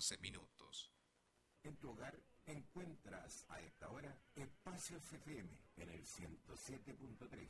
11:11. En tu hogar encuentras a esta hora Espacio FM en el 107.3.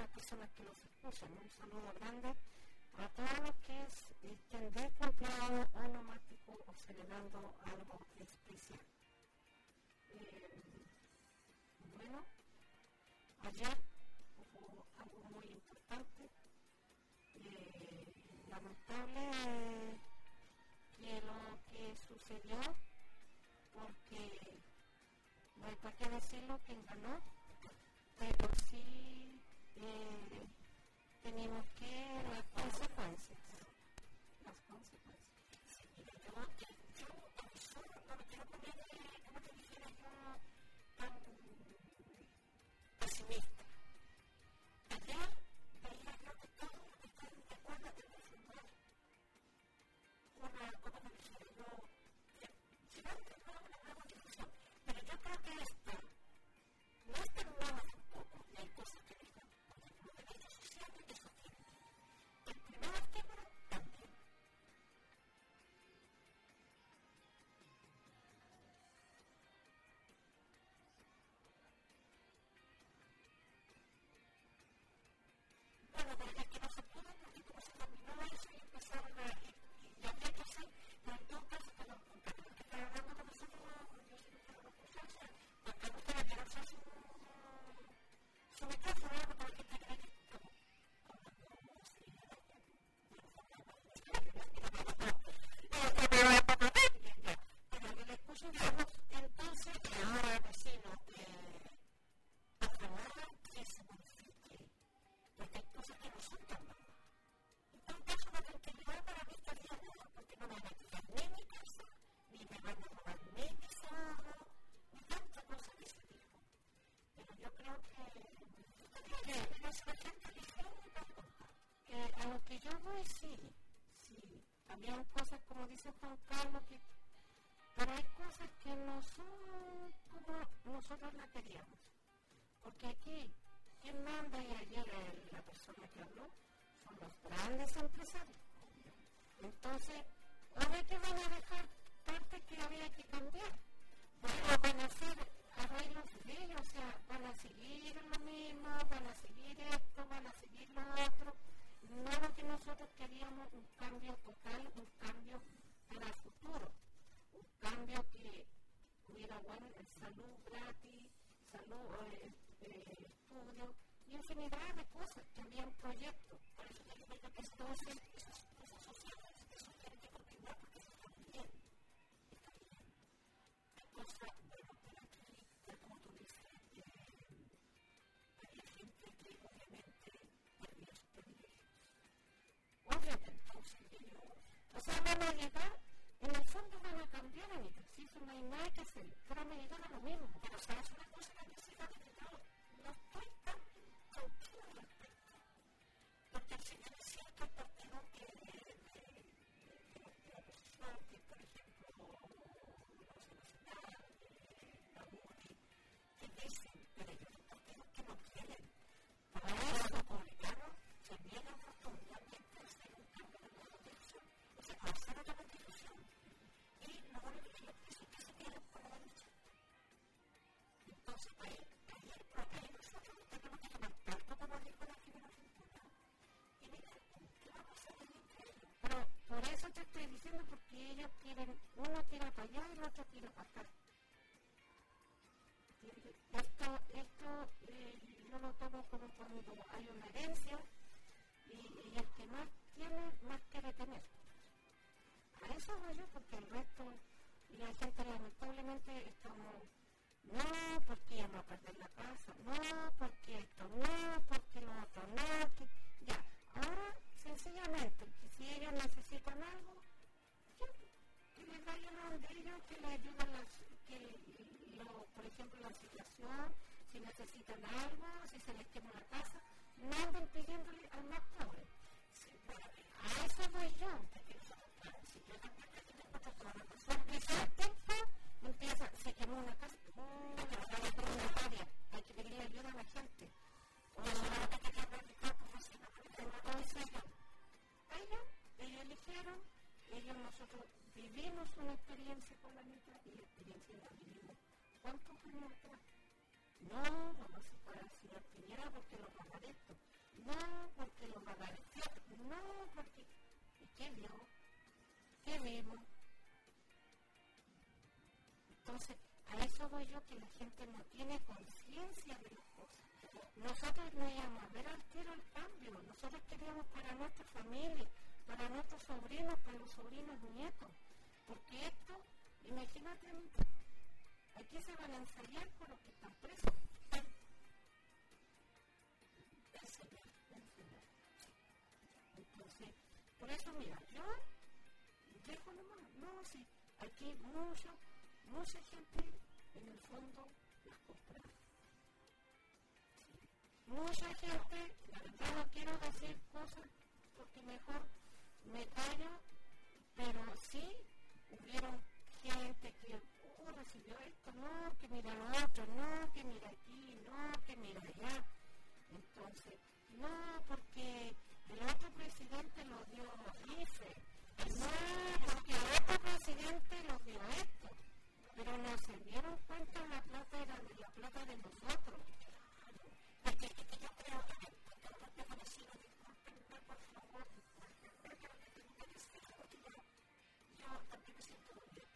las personas que los escuchan. Un saludo grande a todos los que estén de cumpleaños onomático o celebrando algo especial. Bueno, ayer hubo algo muy importante, lamentable que lo que sucedió, porque no hay para qué decirlo quién ganó, pero sí tenemos que las consecuencias. Yo no me quiero poner, como te dijera yo, tan pesimista. Ayer veía yo que todos están de acuerdo en defender como te dijera yo, finalmente no es una nueva discusión, pero yo creo que esta no es tan nueva tampoco, y hay cosas que digo, porque los derechos sociales eso tienen. El primer artículo también. Bueno, pero es que no se pudo porque como se terminó eso y empezaron y había que hacer, pero en todo caso, perdón, que estaba hablando con nosotros, yo sé que estaba escuchando, Juan Carlos tiene que lanzar su micrófono, algo para que te cree que estamos pero yo le escucho, digamos, entonces, ahora vecino, ojalá que se modifique, porque hay cosas que no son tan malas. En todo caso, la tranquilidad para mí estaría buena, porque no me van a quitar ni mi casa, ni me van a robar ni mis ahorros, ni tantas cosas que se dijo. Pero yo creo que nuestra gente ligera y pregunta. A lo que yo voy, sí. Habían cosas, como dice Juan Carlos, pero hay cosas que no son como nosotros las queríamos. Porque aquí, quien manda y ayer la persona que habló son los grandes empresarios. Entonces, ahora que van a dejar parte que había que cambiar, bueno, van a hacer arreglos de ellos, o sea, van a seguir lo mismo, van a seguir esto, van a seguir lo otro. No es lo que nosotros queríamos, un cambio total, un cambio para el futuro, un cambio que hubiera bueno en salud gratis, salud, estudio y infinidad de cosas, también proyectos. Por eso te digo que entonces esas sociedades, eso tienen que continuar porque eso está bien. Hay cosas, bueno, pero aquí, como tú dices, hay gente que obviamente perdió sus privilegios. Obviamente, entonces, o sea, van a llegar, en el fondo van a cambiar el ejercicio, no hay nada que hacer, pero van a llegar a lo mismo. Pero sabes una cosa que necesita de que no estoy tan tranquilo al respecto. Porque si bien es cierto el partido que la oposición, que por ejemplo, la Nacional, la UDI, que dicen, pero hay otros partidos que no quieren. Para eso los republicanos se niegan rotundamente a hacer un cambio de la dirección, o sea, a hacer otra constitución. Y lo único que se quieren por la derecha. Entonces, ahí nosotros tenemos que tomar tanto como dijo la primera Argentina. Y mira, ¿qué vamos a hacer entre ellos? Pero por eso te estoy diciendo, porque ellos quieren, uno tira para allá y el otro tira para acá. Esto yo lo tomo como cuando hay una herencia y el que más tiene, más quiere tener. A eso voy yo, porque el resto, y la gente lamentablemente estamos, no, porque ya no va a perder la casa, no, porque esto no, porque lo otro no, que, ya. Ahora, sencillamente, que si ellos necesitan algo, que les vayan a donde ellos, que les ayuden, por ejemplo, la situación, si necesitan algo, si se les quema la casa, no anden pidiéndole al más pobre. Sí, a eso voy yo. Si yo también tengo otra cosa, porque si el tiempo se quemó una casa, hay que pedirle ayuda a la gente. O solamente que quede planificado como si no entonces ellos eligieron, nosotros vivimos una experiencia con la mitad y la experiencia la vivimos. ¿Cuántos años atrás? No, vamos a separar al señor Piñera porque lo paga esto. qué vio, qué vimos. Entonces, a eso voy yo, que la gente no tiene conciencia de las cosas. Nosotros no íbamos a ver al tiro el cambio. Nosotros queríamos para nuestra familia, para nuestros sobrinos, para los sobrinos nietos. Porque esto, imagínate, aquí se van a ensayar con los que están presos. Entonces, por eso, mira, yo dejo nomás, no, sí, aquí mucha gente en el fondo las compra. Mucha gente, la verdad no quiero decir cosas porque mejor me callo, pero sí hubieron gente que recibió esto, no, que mira lo otro, no, que mira aquí, no, que mira allá. Entonces, no, porque el otro presidente lo dio IFE, no, porque el otro presidente lo dio esto, pero no se dieron cuenta la plata era de la plata de nosotros. Porque yo creo que los vecinos, discúlpenme por favor, yo también me siento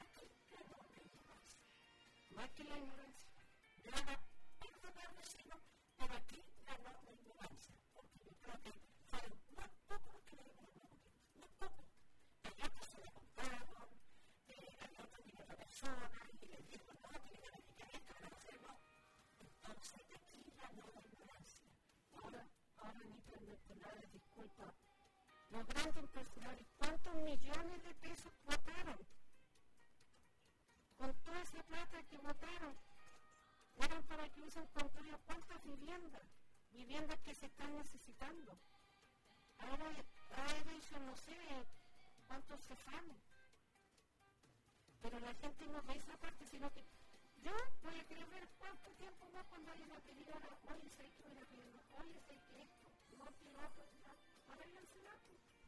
más que la ignorancia. Nada, perdonar vecinos, pero aquí ganó la ignorancia, porque yo creo que fueron más pocos que la ignorancia, más pocos. Allá pues se la compraron, allá también otra persona, y le dijeron, no, que le van a dedicar esto, van a hacerlo. Entonces, aquí ganó la ignorancia. Ahora ni internacionales, disculpa. Los grandes empresarios, ¿cuántos millones de pesos votaron? Con toda esa plata que votaron, eran para que hubiesen construido cuántas viviendas que se están necesitando. Ahora ellos no sé cuántos se faman. Pero la gente no ve esa parte, sino que yo voy a querer ver cuánto tiempo más cuando vayan a pedir ahora, oye, sé que voy a pedir, oye, sé que esto, no que lo otro, ahora ya se da.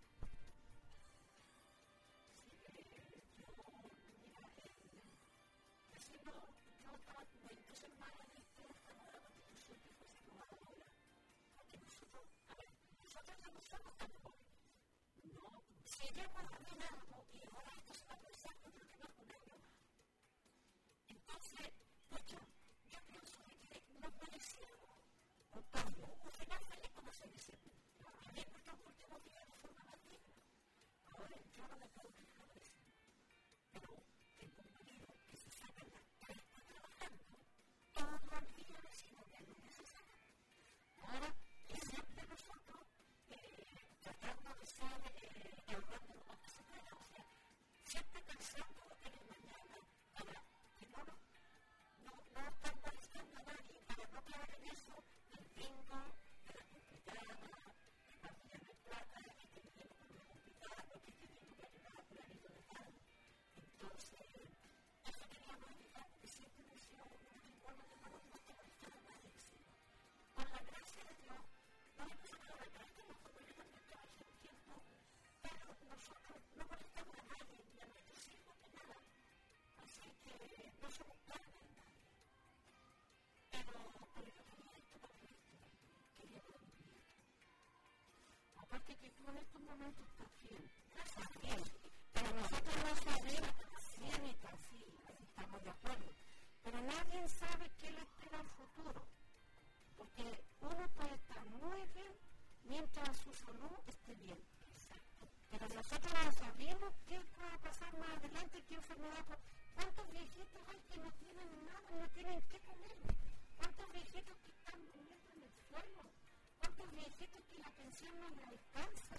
Yo estaba 20 semanas de esta nueva constitución que fue aprobada ahora, porque nosotros ya no somos tan jóvenes. No, si ya hemos ordenado y ahora esto se va a procesar, yo creo que no es un año más. Entonces, pues yo pienso que no puede ser un cambio, un final feliz como se dice. A mí en estos últimos días de forma más digna. Ahora yo no me puedo quejar de eso. Pero tengo un marido que se saca en la cara trabajando todos los días vecinos que no necesitan. Ahora, es siempre nosotros tratando de ser ahorrando lo más que se pueda. O sea, siempre pensando en el mañana para que no estar molestando a nadie, para no caer en eso, el bingo, de la complicada, el partido de plata, el que viene con la complicada, el que viene con la planito de tal. Entonces, eso queríamos evitar porque siempre decía un informe de no te molestar a nadie. Por la gracia de Dios, no hemos sacado la práctica, porque yo también trabajé un tiempo, pero nosotros no molestamos a nadie, ni a nuestros hijos, ni nada. Así que no somos parte de nadie. Pero yo quería esto para esto, quería vivir esto. Aparte que tú en estos momentos estás bien, estás bien, pero nosotros no sabemos bien y así, estamos de acuerdo. Pero nadie sabe qué le espera al futuro, porque uno puede estar muy bien mientras su salud esté bien. Pero nosotros no sabemos qué va a pasar más adelante, qué enfermedad. ¿Cuántos viejitos hay que no tienen nada, no tienen qué comer? ¿Cuántos viejitos que están durmiendo en el suelo? ¿Cuántos viejitos que la pensión no les alcanza?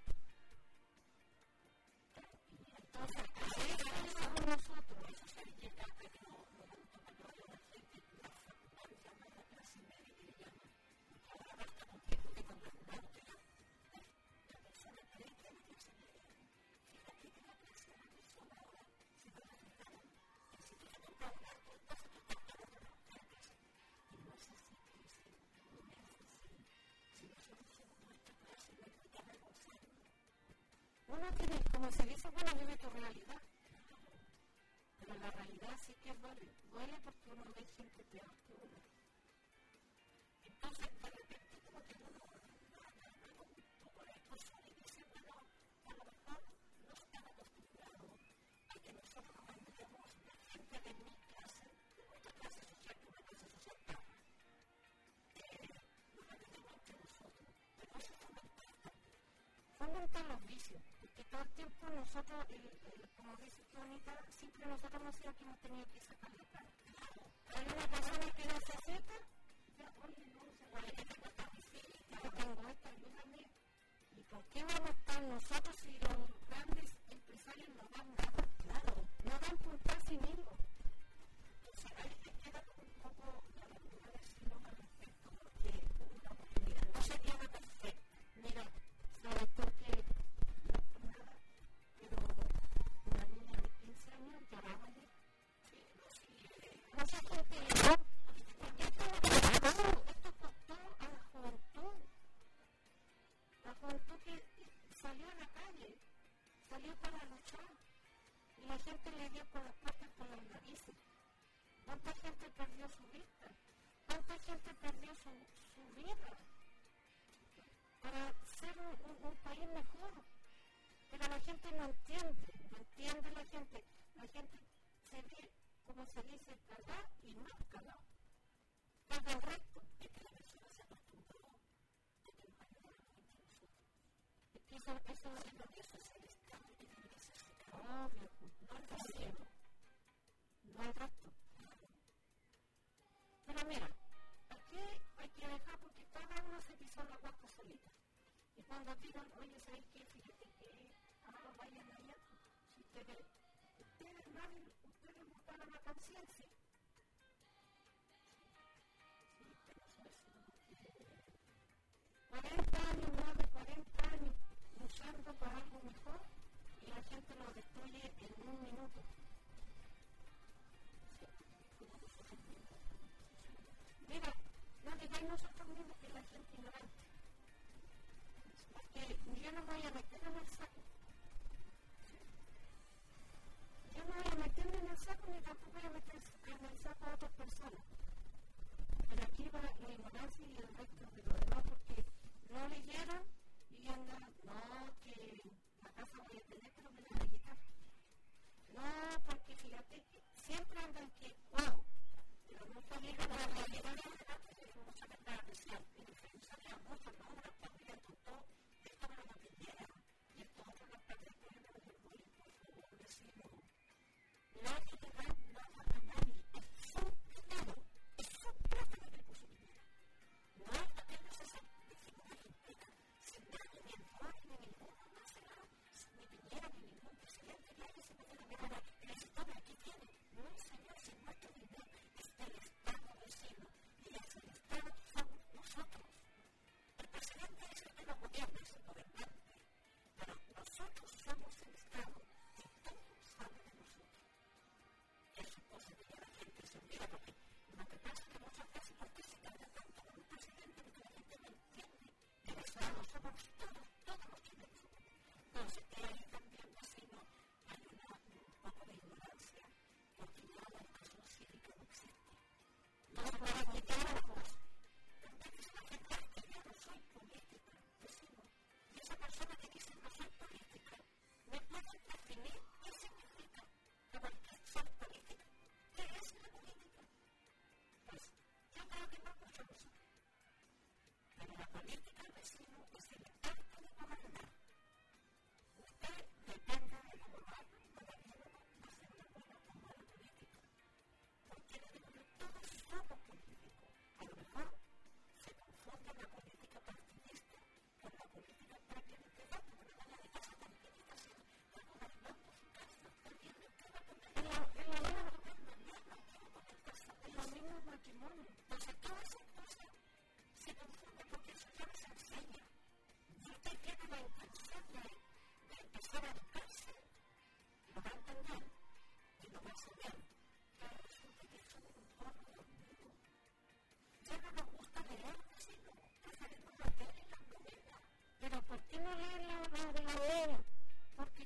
Entonces, a eso somos nosotros. Eso se llega a que no gusta que vaya la gente, la facultad, la clase media que le llaman. Ahora basta con que con la facultad, la persona que entra en la clase media. Fíjate que la clase de la persona ahora se va a afectar. Si tú te compras un auto, vas a tocar todo de la clase. Y no es así, no es así. Si nosotros somos nuestra clase, no hay que avergonzarnos. Uno tiene, como se dice, bueno, vive tu realidad. Pero la realidad sí que duele. Duele porque uno ve gente peor que uno. Entonces, de repente, como que uno con esto sale y dice, bueno, a lo mejor están los vicios, porque todo el tiempo nosotros, como dices tú, Anita, siempre nosotros hemos sido quienes hemos tenido que sacar la cara. Hay una persona que necesita, oye, no, oye, que tengo esta visita, yo tengo esta, ayúdame. ¿Y por qué vamos a estar nosotros si los grandes empresarios no dan nada? Claro, no dan puntal sin hilo. Entonces ahí te queda como un poco la verdura de si no al respecto, porque una oportunidad no sería una perfecta. Mira, sabes por qué no es por nada, pero una niña de 15 años lloraba ayer. No sé por qué lloró, porque esto costó a la juventud. La juventud que salió a la calle, salió para luchar, y la gente le dio con las puertas por las narices. ¿Cuánta gente perdió su vista? ¿Cuánta gente perdió su vida? Para ser un país mejor. Pero la gente no entiende la gente. La gente se ve, como se dice, cagado y más cagado. Caga el resto. Es que la persona se acostumbró a que nos ayudaran a nosotros. Es que eso es lo que es el Estado, que tiene que hacerse cargo. Obvio, no al resto. No al resto. Pero mira, aquí hay que dejar porque cada uno se pisó la guapa solita. Y cuando digan, oye, ¿sabes qué? Fíjate que ahora vayan allá. Si ustedes buscaron la conciencia. Sí, pero eso es 40 años, más de 40 años luchando por algo mejor y la gente lo destruye en un minuto. Mira, no digáis nosotros mismos que la gente ignorante. Porque yo no voy a meter en el saco. Yo no voy a meterme en el saco ni tampoco voy a meter en el saco a otras personas. Pero aquí va la ignorancia y el resto de lo demás porque no leyeron y andan, no, que la casa voy a tener pero me la voy a quitar. No, porque fíjate que siempre andan que, wow, pero nunca llegan a la realidad de mucha verdad apreciar. Y diferencia había muchos nombres también, todo esto me lo aprendieron. Y esto otro lo aprendieron de los orgullos, por favor, decirlo. Nadie te da nada a nadie. Es su dinero. Es su plata que te puso dinero. No es que tengas esa figura implica sin nadie, ni el Ford, ni ninguno nacional, ni Piñera, ni ningún presidente que haya se mete la mano. El Estado aquí tiene. No, señor, si nuestro dinero es del Estado vecino. Y es el Estado que somos nosotros. El presidente es el que nos gobierna, es el gobernante. Pero nosotros somos el Estado que todo sabe de nosotros. Eso es cosa que la gente se olvida porque lo que pasa es que muchas veces ¿por qué se carga tanto con el presidente? Porque la gente no entiende. El Estado somos todos los chilenos. Entonces, ahí también vecino hay un poco de ignorancia porque ya la educación cívica no existe. No se puede explicar las cosas. Entonces la gente dice que yo no soy política, vecino. Y esa persona que dice no soy política, ¿me pueden definir qué significa ser política? ¿Qué es la política? Pues yo creo que no mucho nosotros. Pero la política, vecino, es el arte de gobernar. Usted depende de gobernar, gobernarlo, hacer una buena o mala política. Porque le digo que todos somos políticos. A lo mejor se confunde la política partidista con la política propiamente dada, porque no vaya de casa con política, sino va gobernando su casa, también le queda con el es lo mismo el matrimonio. Entonces todas esas cosas se confunden porque eso ya no se enseña. Y usted tiene la intención de empezar a educarse, lo va a entender y lo va a enseñar. Pero resulta que somos un pueblo dormido. Ya no nos gusta leer, sino preferimos la tele y las novelas. Pero ¿por qué no leen la novela? Porque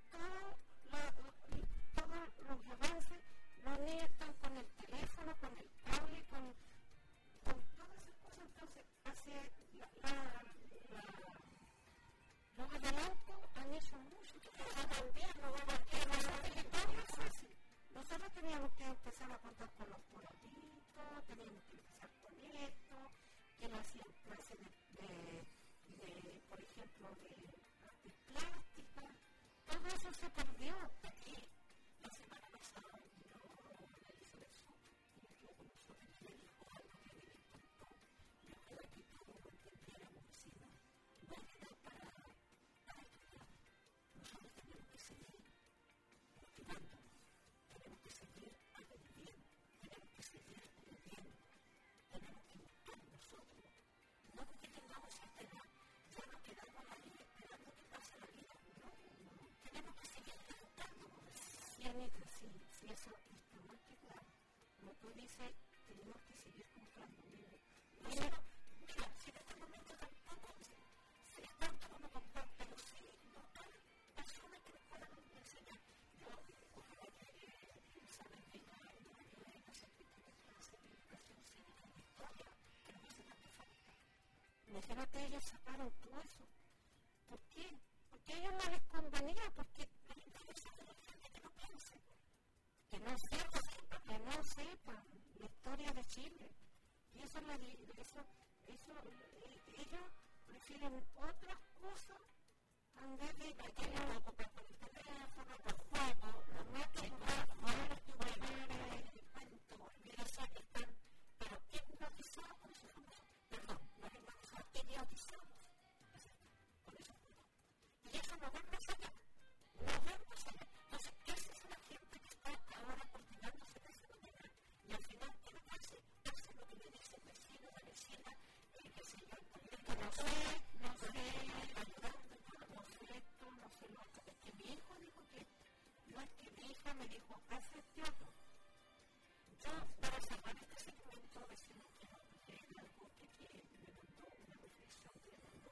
todos los avances, los niños están con el teléfono, con el cable, con todas esas cosas. Entonces, hacia los adelantos han hecho mucho. También no va a quedar más fácil. Nosotros teníamos que empezar a contar con los polatitos, teníamos que empezar con esto, que no hacían clases por ejemplo, de se perdió aquí la semana pasada. Si eso está más que claro, como tú dices, tenemos que seguir comprando libros. Pero, mira, si en este momento tampoco se es tanto como comprar, pero sí buscar personas que nos puedan enseñar. Yo, ojalá que Isabel venga a las escrituras de educación cívica y historia, que nos hacen tanta falta. Imagínate, ellos sacaron todo eso. ¿Por qué? Porque a ellos no les convenía, porque les interesa que la gente que no piense. Que no sepan la historia de Chile. Y eso ellos prefieren otras cosas en vez de que ocupar por el teléfono, por juego, los meten a jugar el cuento, olvídese que están, pero hipnotizados con esos famosos. Perdón, no hipnotizados, idiotizados con esos juegos. Y eso no ven más allá. Entonces, esa es la gente que está ahora portándose de esa manera. Y al final, ¿qué me hace? Hace lo que me dice el vecino, la vecina, que se yo, que no sé, ayudando, no sé esto, no sé lo otro. Es que mi hijo dijo que, no es que mi hija me dijo, hace este otro. Yo, para cerrar este segmento, decimos que no leer algo que me mandó una reflexión, me mandó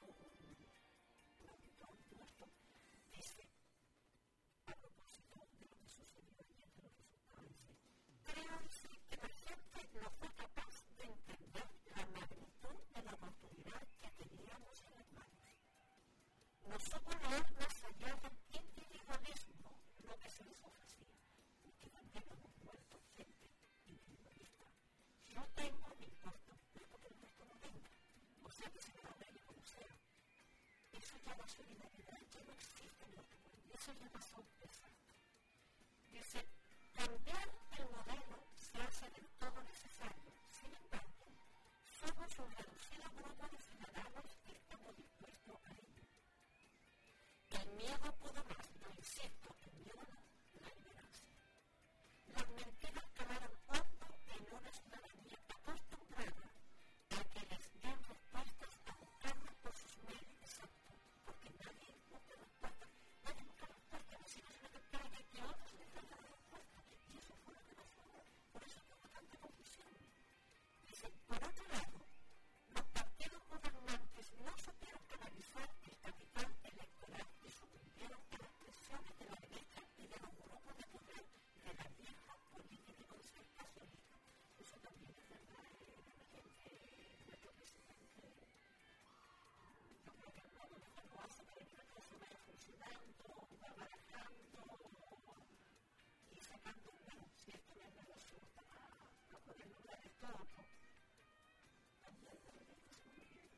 un puerto, dice, a propósito de lo que sucedió ayer, de los resultados, creo que la gente no fue capaz de entender la magnitud de la oportunidad que teníamos en las manos. No supo leer más allá del individualismo lo que se les ofrecía, porque también hemos vuelto gente individualista. Yo tengo mi puesto, dejo que el resto no tenga, o sea que se me va a ver como sea. Eso ya no es solidaridad, ya no existe en otro mundo, y eso ya pasó un desastre. Dice, cambiar el modelo se hace del todo necesario. Sin embargo, somos un reducido grupo de ciudadanos que estamos dispuestos a ello. El miedo pudo más, no insisto, el miedo no, la ignorancia. Las mentiras calaron hondo en una ciudadanía acostumbrada a que les den respuestas a buscarlas por sus medios exactos, porque nadie busca respuestas, nadie busca respuestas, los hijos se meten cara de que a otros les dan las respuestas, y eso fue lo que pasó, por eso hubo tanta confusión. Dice, por otro lado, los partidos gobernantes no supieron canalizar el capital electoral y sucumbieron a las presiones de la derecha y de los grupos de poder de la vieja política concertacionista. Eso también es verdad, nuestro presidente, yo creo que a lo mejor lo hace, pero creo que eso vaya funcionando, va barajando y sacando, bueno, si esto no le resulta a poder lograr esto otro, también la derecha se mueve bien.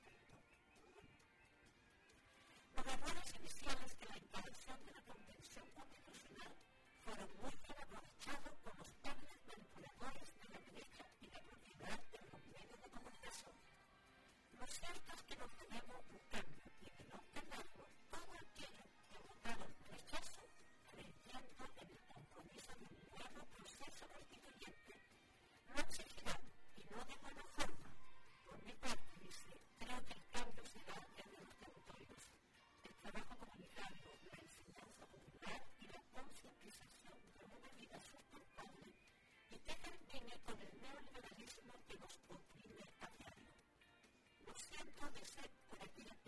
Los errores iniciales de la instalación de la Convención Constitucional fueron muy bien aprovechados por los planes manipuladores de la derecha y la propiedad de los medios de comunicación. Lo cierto es que nos debemos un cambio y de no tenerlo, todo aquello que votaron rechazo, creyendo en el compromiso de un nuevo proceso constituyente, lo exigirán y no de buena forma. Por mi parte, dice, creo que el cambio será en los territorios. El trabajo comunitario, la enseñanza popular y la concientización de una vida sustentable y que termine con el neoliberalismo que nos oprime a diario. Lo siento de ser por aquella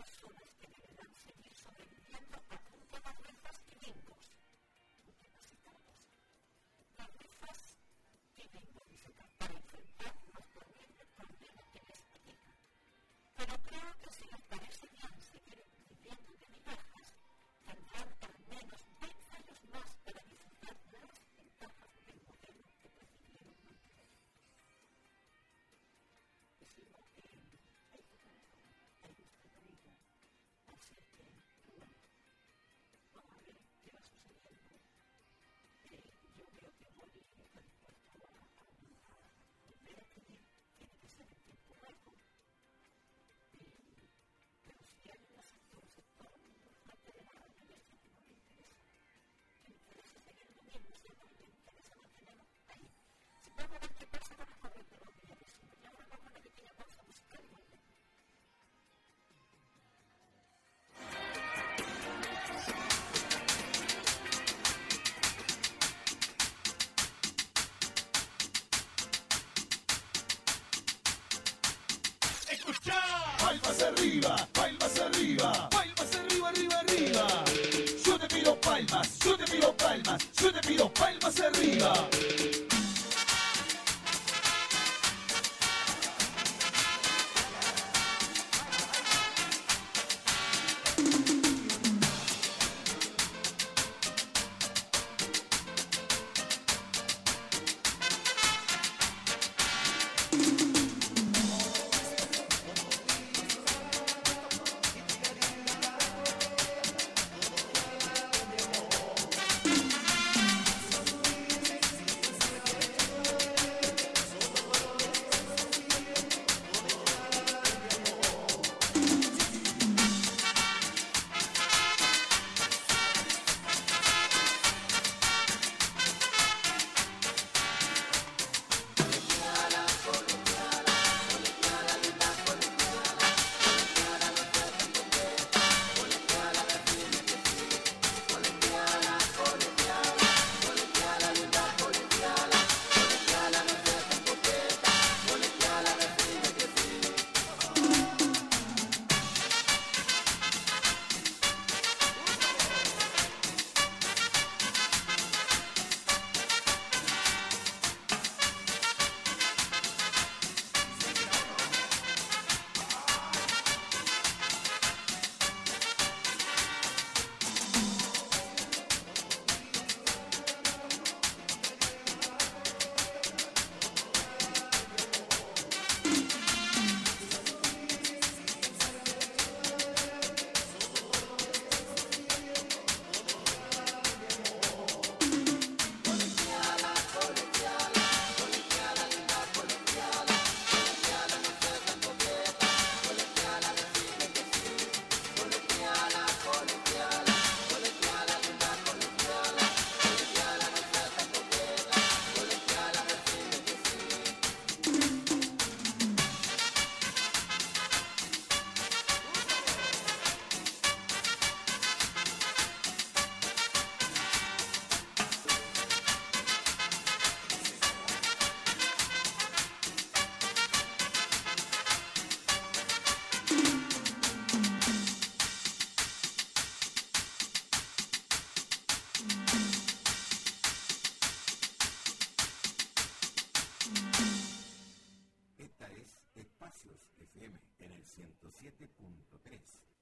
arriba, palmas arriba, palmas arriba, arriba, arriba. Yo te pido palmas, yo te pido palmas, yo te pido palmas arriba. en el 107.3.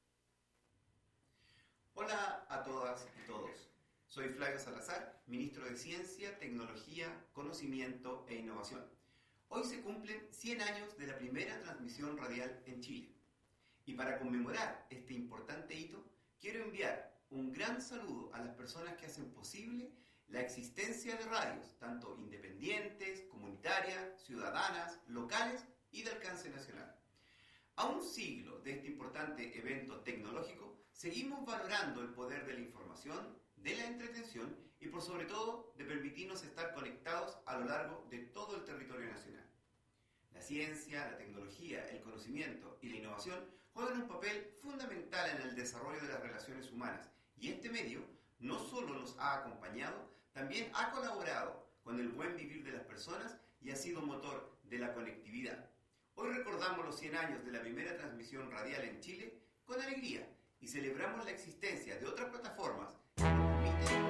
Hola a todas y todos. Soy Flavio Salazar, ministro de Ciencia, Tecnología, Conocimiento e Innovación. Hoy se cumplen 100 años de la primera transmisión radial en Chile. Y para conmemorar este importante hito, quiero enviar un gran saludo a las personas que hacen posible la existencia de radios, tanto independientes, comunitarias, ciudadanas, locales y de alcance nacional. A un siglo de este importante evento tecnológico, seguimos valorando el poder de la información, de la entretención y por sobre todo de permitirnos estar conectados a lo largo de todo el territorio nacional. La ciencia, la tecnología, el conocimiento y la innovación juegan un papel fundamental en el desarrollo de las relaciones humanas y este medio no solo nos ha acompañado, también ha colaborado con el buen vivir de las personas y ha sido motor de la conectividad. Hoy recordamos los 100 años de la primera transmisión radial en Chile con alegría y celebramos la existencia de otras plataformas que nos permiten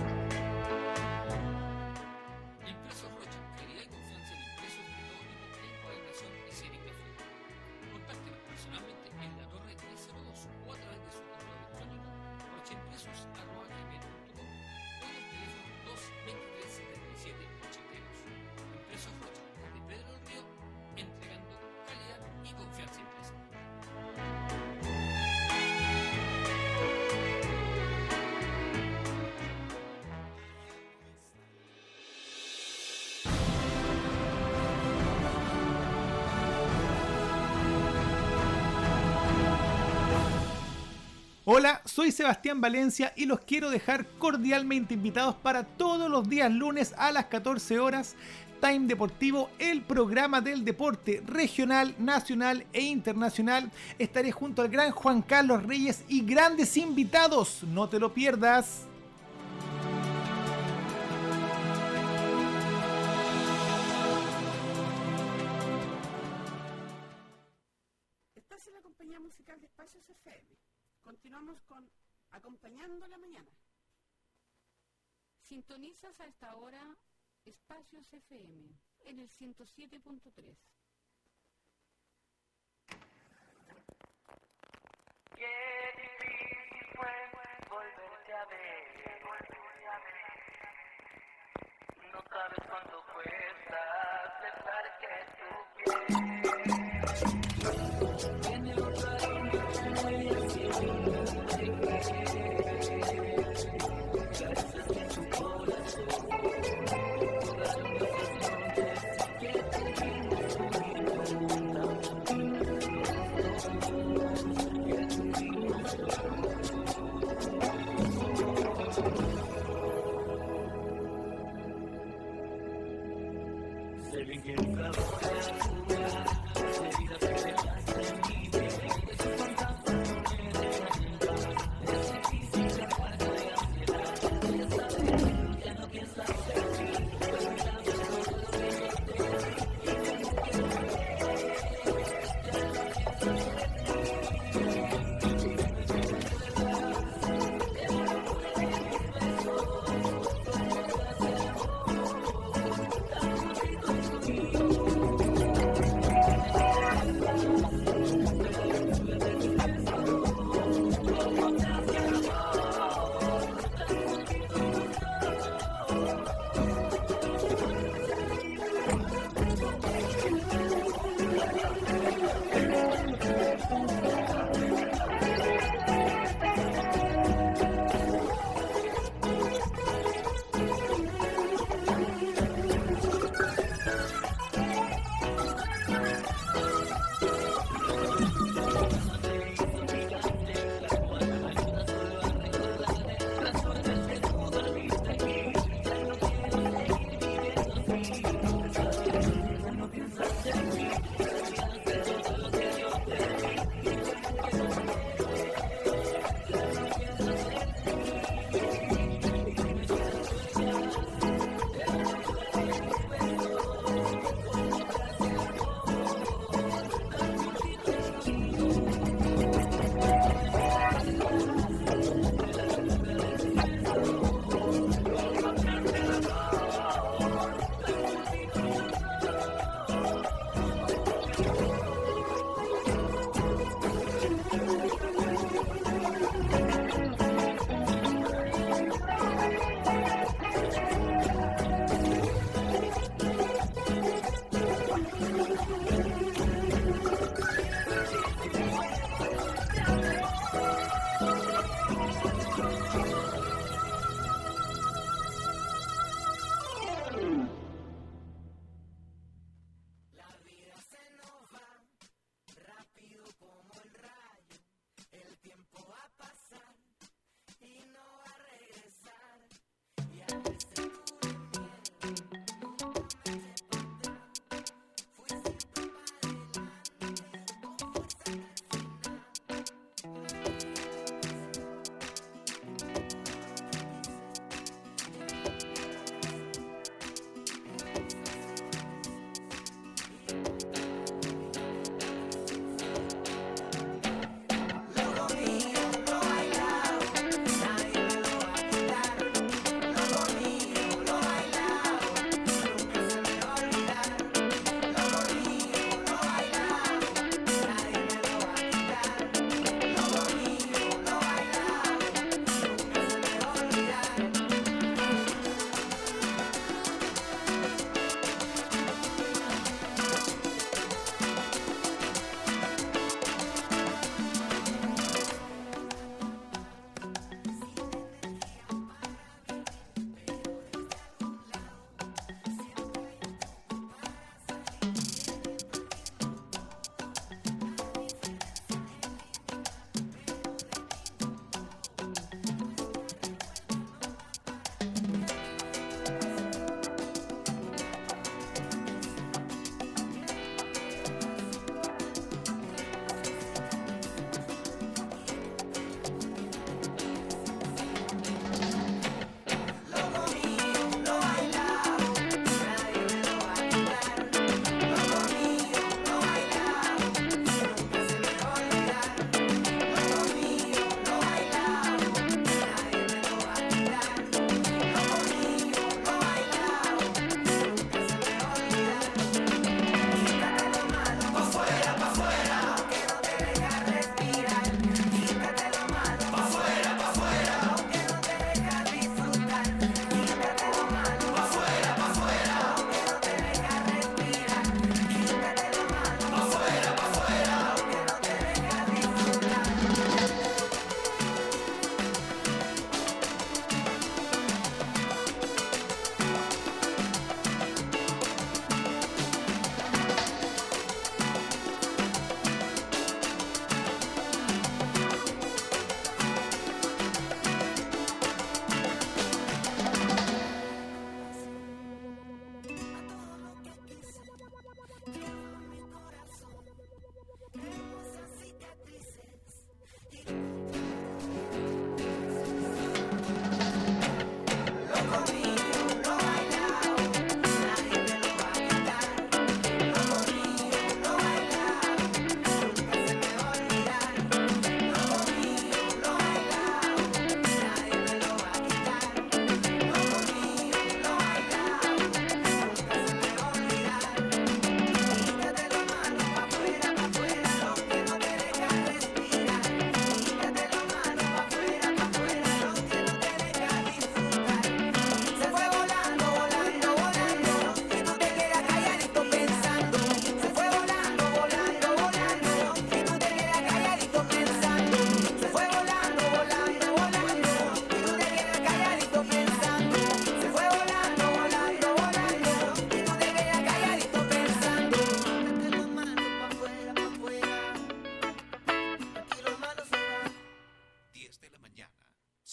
Impresos Rocha, calidad y confianza en impresos de todo tipo de encuadernación y serigrafía. Contáctenos personalmente en la Torre 302 o a través de su correo electrónico rochaimpresos@gmail.com o en el teléfono 223-7782. Impresos Rocha, desde Pedro del Río, entregando calidad y confianza impresa. Hola, soy Sebastián Valencia y los quiero dejar cordialmente invitados para todos los días lunes a las 14 horas, Time Deportivo, el programa del deporte regional, nacional e internacional. Estaré junto al gran Juan Carlos Reyes y grandes invitados, no te lo pierdas. Estás en la compañía musical de continuamos con Acompañando la Mañana. Sintonizas a esta hora Espacios FM en el 107.3. Qué difícil fue volverte a ver. No sabes cuánto cuesta aceptar que tú quieres. Tiene otra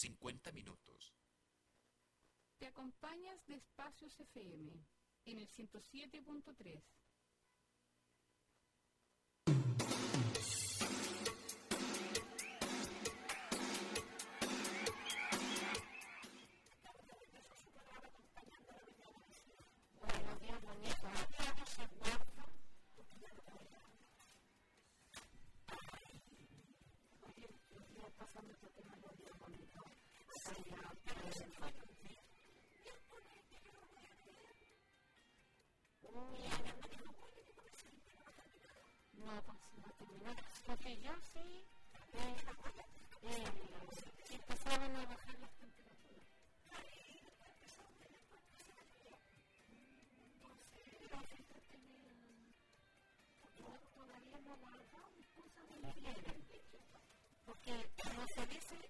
50 minutos. Te acompañas de Espacios FM en el 107.3. No, pues no terminé. Porque yo sí empezaban a bajar las temperaturas. Todavía no guardamos cosas de la nieve. Porque como se dice,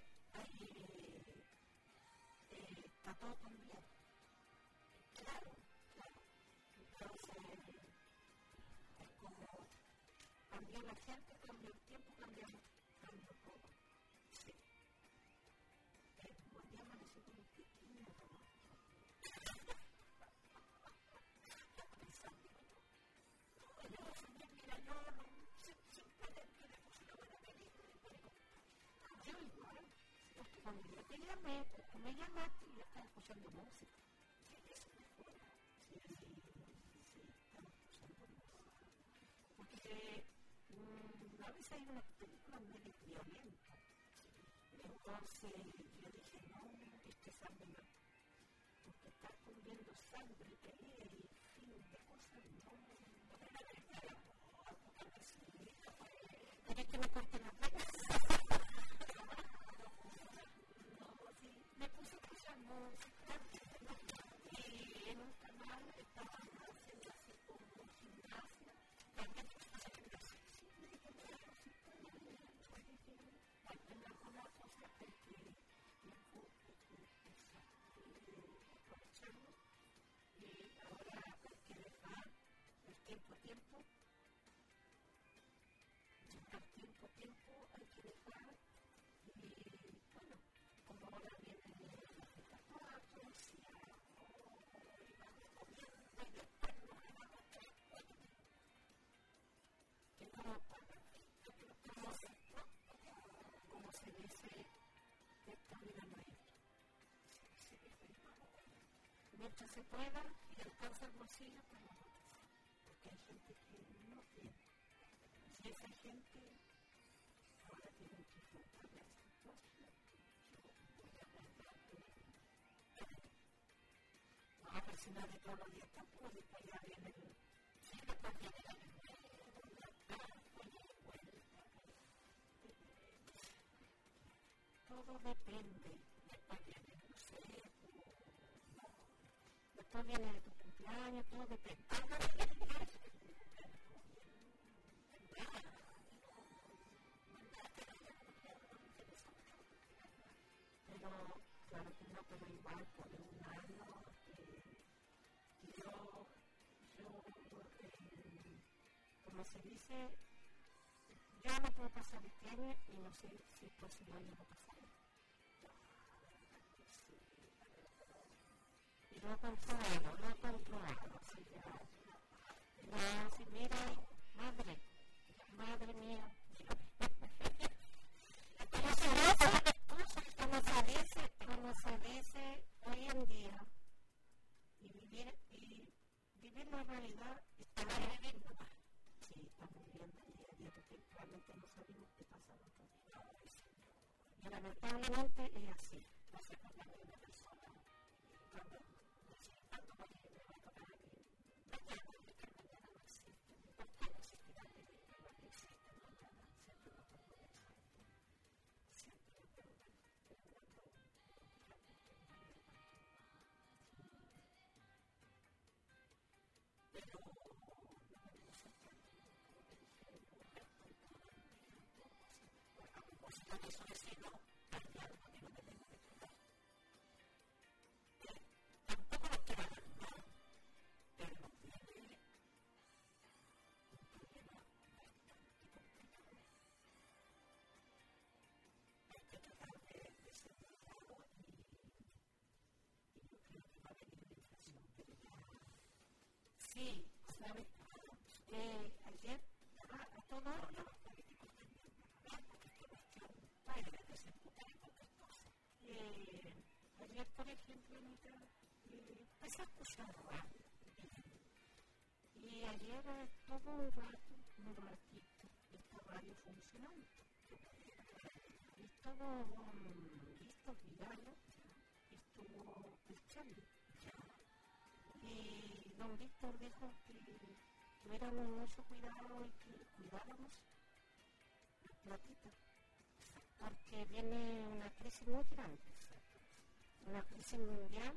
está todo cambiado. Claro. Entonces, es como cambió la gente, cambió el tiempo, cambió todo. Sí. Volví a amanecer con un piquín. Mira, yo igual, porque cuando yo te llamé, tú me llamaste y yo estaba escuchando música. Porque a veces hay unas películas muy violentas. Entonces yo dije, no, es que sangre no. Porque estás comiendo sangre, pelea y fin de cosas, no. ¿Querés que me corte las venas? Me puse a escuchar música y en un canal estaban haciendo así como gimnasia. También alguna cosa que me gusta aprovecharlo y ahora hay que dejar el tiempo. Al tiempo hay que dejar y bueno, como ahora viene la fiesta 4, como se dice, esta vida no es. Mientras se pueda y alcanza el bolsillo, pues no, porque hay gente que no tiene. Si esa gente ahora tiene que disfrutar de esa situación, no a presionar de todos los días tampoco, después ya viene el todo depende. Después viene de tu cumpleaños, todo depende. Pero, claro que no, pero igual por un año yo como se dice, ya no puedo pasar este año y no sé si el próximo año va a pasar. Y lo he comprobado, así ya, así mira, madre mía. Como se dice hoy en día, y vivir la realidad, estamos viviendo. Sí, estamos viviendo el día a día, porque realmente no sabemos qué pasa en otro día. Y lamentablemente es así. No se puede ver una persona cuando no sé cuánto va a tocar a mí. Mañana no existe. ¿Por qué no existe la vida? No existe mañana. Siempre lo tengo pensando. Siempre lo tengo pensando. Pero eso es que no, cambiar lo que no tenemos que cambiar. Tampoco nos queda mal, pero nos viene un problema bastante complicado. Hay que tratar de ser cuidado Sí, ¿sabes? Ayer a todo esto, ayer, por ejemplo, empecé a escuchar radio. Y ayer estuvo un ratito, esta radio funcionando. Estuvo Víctor Vidal, estuvo el Charlie. Y don Víctor dijo que tuviéramos mucho cuidado y que cuidáramos las platitas, porque viene una crisis muy grande, una crisis mundial,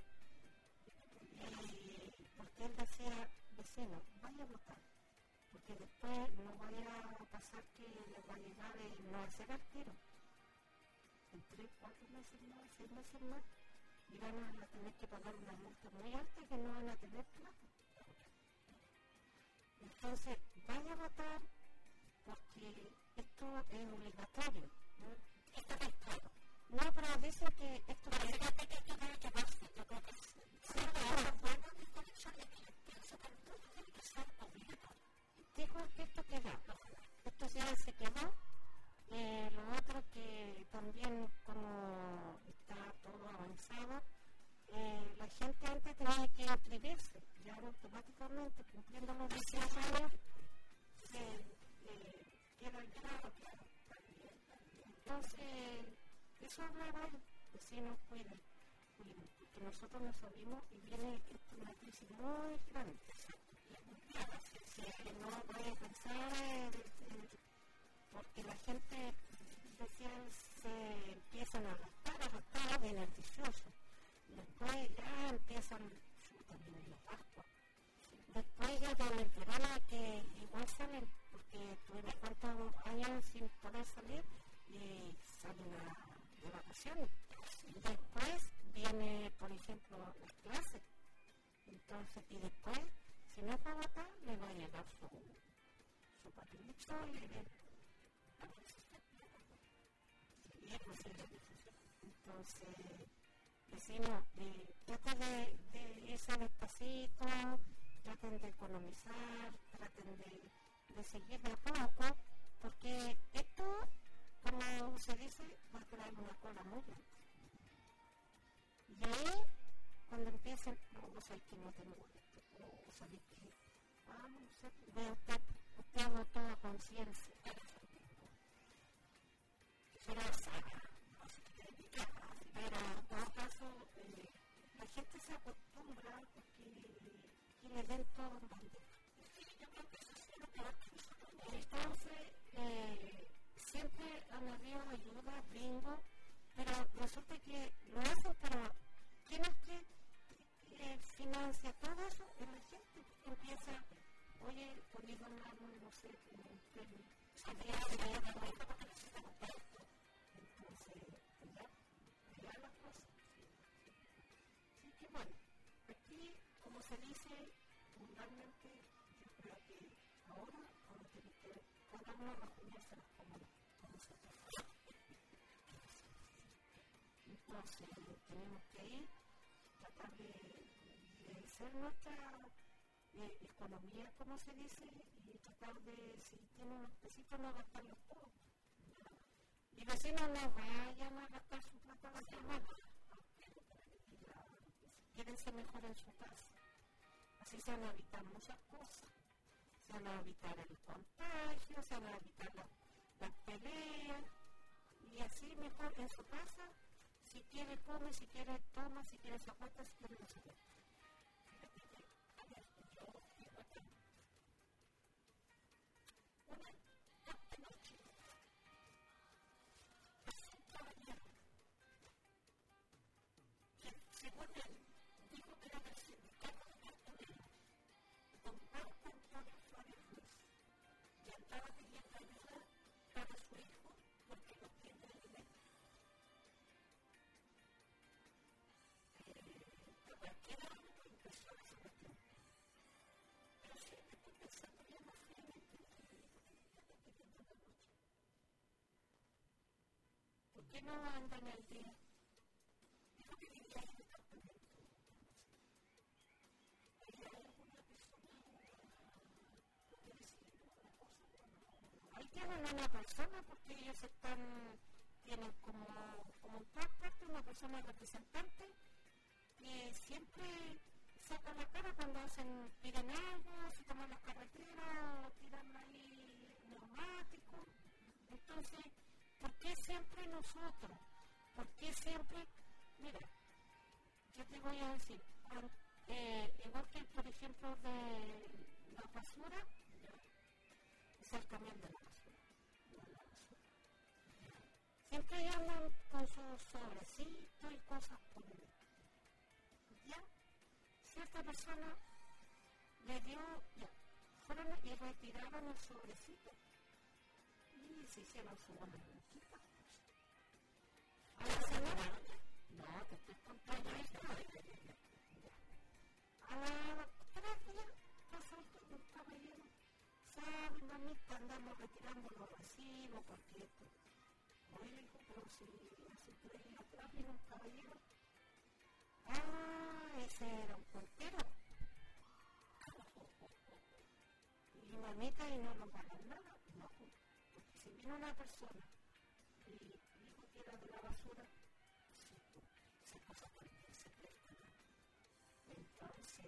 y porque él decía, vecino, vaya a votar, porque después no vaya a pasar que les va a llegar el no hacer el tiro. En 3, 4 meses más, 6 meses más, y van a tener que pagar una multa muy alta que no van a tener plata. Entonces, vaya a votar porque esto es obligatorio, ¿no? Esto es claro. No, pero dice que esto es obligatorio, que esto tiene que darse, yo creo que sí. Sí, pero bueno, mi conexión es que pienso que todo tiene que ser obligatorio. Dijo que esto queda, esto ya se quedó. Lo otro que también, como está todo avanzado, la gente antes tenía que inscribirse, ya automáticamente, cumpliendo los 18 años, queda claro. Entonces, eso hablaba el vecino, cuiden, porque nosotros nos salimos y viene una crisis muy grande. No voy a pensar, porque la gente recién se empiezan a arrastrar beneficiosos. Después ya empiezan también los gastos. Después ya con el verano que igual salen, porque tuvimos cuántos años sin poder salir y salen de vacaciones. Después viene, por ejemplo, las clases. Entonces, y después, si no es para votar, le va a llegar su papelito y entonces, vecinos, traten de irse despacito, traten de economizar, traten de seguir de a poco, porque esto, como se dice, va a traer una cola muy grande. Y ahí, cuando empiecen, vos sabés que no tengo esto, vos sabés que, usted hago toda conciencia. Pero en todo caso, la gente se acostumbra que le den todo en bandeja. Entonces, siempre han habido ayuda, bingo, pero resulta que lo hacen, pero ¿quién es que financia todo eso? Es la gente que empieza, oye, conmigo no sé, saldría de la vuelta porque necesitan un texto. Entonces, ya las cosas. Así que bueno, aquí, como se dice vulgarmente, yo creo que ahora tiene que cada uno reunirse como se puede. Entonces, tenemos que ir, tratar de hacer nuestra economía, como se dice, y tratar de, si tiene unos pesitos, no gastarlos todos. Y vecinos no vayan a gastar su plata de semana. Quédense mejor en su casa. Así se van a evitar muchas cosas. Se van a evitar el contagio, se van a evitar las peleas. Y así mejor en su casa, si quiere come, si quiere toma, si quiere se acuesta, si quiere no se acuesta. ¿Por qué no andan al día? Dijo que vivía en el campamento. Hay alguna persona tienen una persona porque ellos tienen como en todas partes una persona representante que siempre saca la cara cuando piden algo, se toman las carreteras o tiran ahí neumáticos. Entonces, ¿por qué siempre nosotros? ¿Por qué siempre? Mira, yo te voy a decir, igual que por ejemplo de la basura, es el camión de la basura. Siempre andan con sus sobrecitos y cosas por el. ¿Ya? Cierta persona le dio, ya, fueron y retiraron el sobrecito y se hicieron su buena blanquita. A la señora, no, te estoy contando esto. A los 3 días pasó un caballero, sabe, mamita, andamos retirando los recibos porque esto. Oye, hijo, pero si hace 3 días atrás vino un caballero. Ah, ese era un portero. Y mamita, y no nos va a dar nada. No, porque si vino una persona y dijo que era de la basura, se pasa por el secreto. Entonces,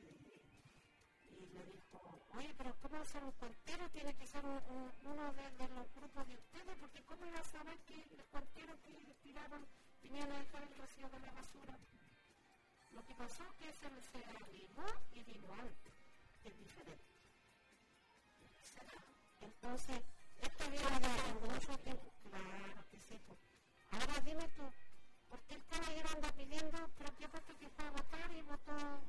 y le dijo, oye, pero ¿cómo va a ser un cuentero? Tiene que ser uno de los grupos de ustedes, porque ¿cómo iba a saber que los cuenteros que les tiraron venían a dejar el recibo de la basura? Lo que pasó es que se arribó y vino antes, es diferente. Entonces, esto viene de mucho tiempo, claro que sí. Ahora dime tú, ¿por qué el caballero anda pidiendo, pero qué parte que fue a votar y votó?